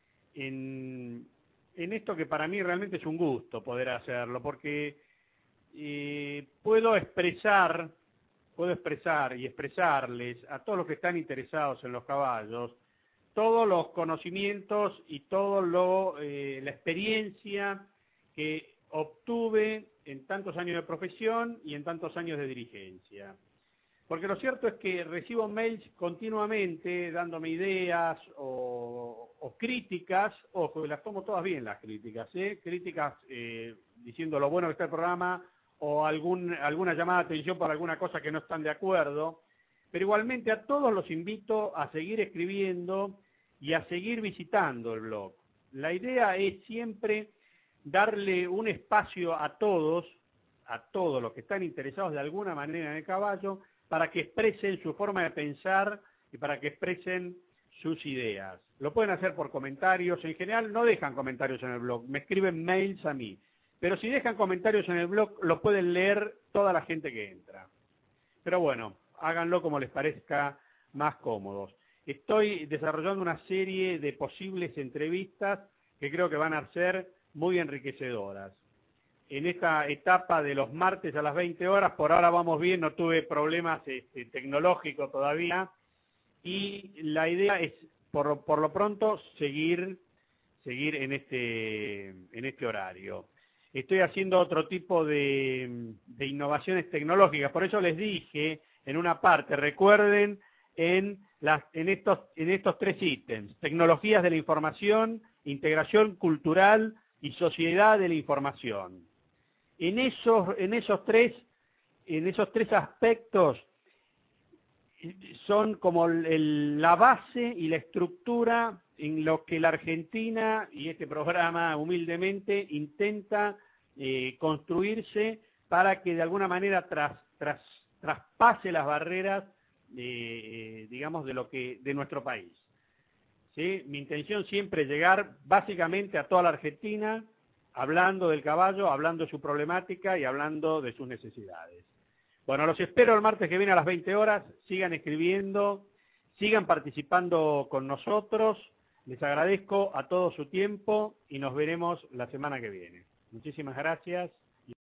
en, en esto que para mí realmente es un gusto poder hacerlo, porque eh, puedo expresar... puedo expresar y expresarles a todos los que están interesados en los caballos todos los conocimientos y toda eh, la experiencia que obtuve en tantos años de profesión y en tantos años de dirigencia. Porque lo cierto es que recibo mails continuamente dándome ideas o, o críticas, ojo, las tomo todas bien las críticas, ¿eh? críticas eh, diciendo lo bueno que está el programa, o algún, alguna llamada de atención por alguna cosa que no están de acuerdo, pero igualmente a todos los invito a seguir escribiendo y a seguir visitando el blog. La idea es siempre darle un espacio a todos, a todos los que están interesados de alguna manera en el caballo, para que expresen su forma de pensar y para que expresen sus ideas. Lo pueden hacer por comentarios, en general no dejan comentarios en el blog, me escriben mails a mí. Pero si dejan comentarios en el blog, los pueden leer toda la gente que entra. Pero bueno, háganlo como les parezca más cómodos. Estoy desarrollando una serie de posibles entrevistas que creo que van a ser muy enriquecedoras. En esta etapa de los martes a las veinte horas, por ahora vamos bien, no tuve problemas este, tecnológicos todavía. Y la idea es, por, por lo pronto, seguir, seguir en este, en este horario. Estoy haciendo otro tipo de, de innovaciones tecnológicas, por eso les dije en una parte, recuerden en, las, en, estos, en estos tres ítems, tecnologías de la información, integración cultural y sociedad de la información. En esos, en esos, tres, en esos tres aspectos son como el, la base y la estructura en lo que la Argentina y este programa humildemente intenta eh, construirse para que de alguna manera tras, tras, traspase las barreras eh, digamos de lo que de nuestro país. ¿Sí? Mi intención siempre es llegar básicamente a toda la Argentina hablando del caballo, hablando de su problemática y hablando de sus necesidades. Bueno, los espero el martes que viene a las veinte horas, sigan escribiendo, sigan participando con nosotros. Les agradezco a todos su tiempo y nos veremos la semana que viene. Muchísimas gracias.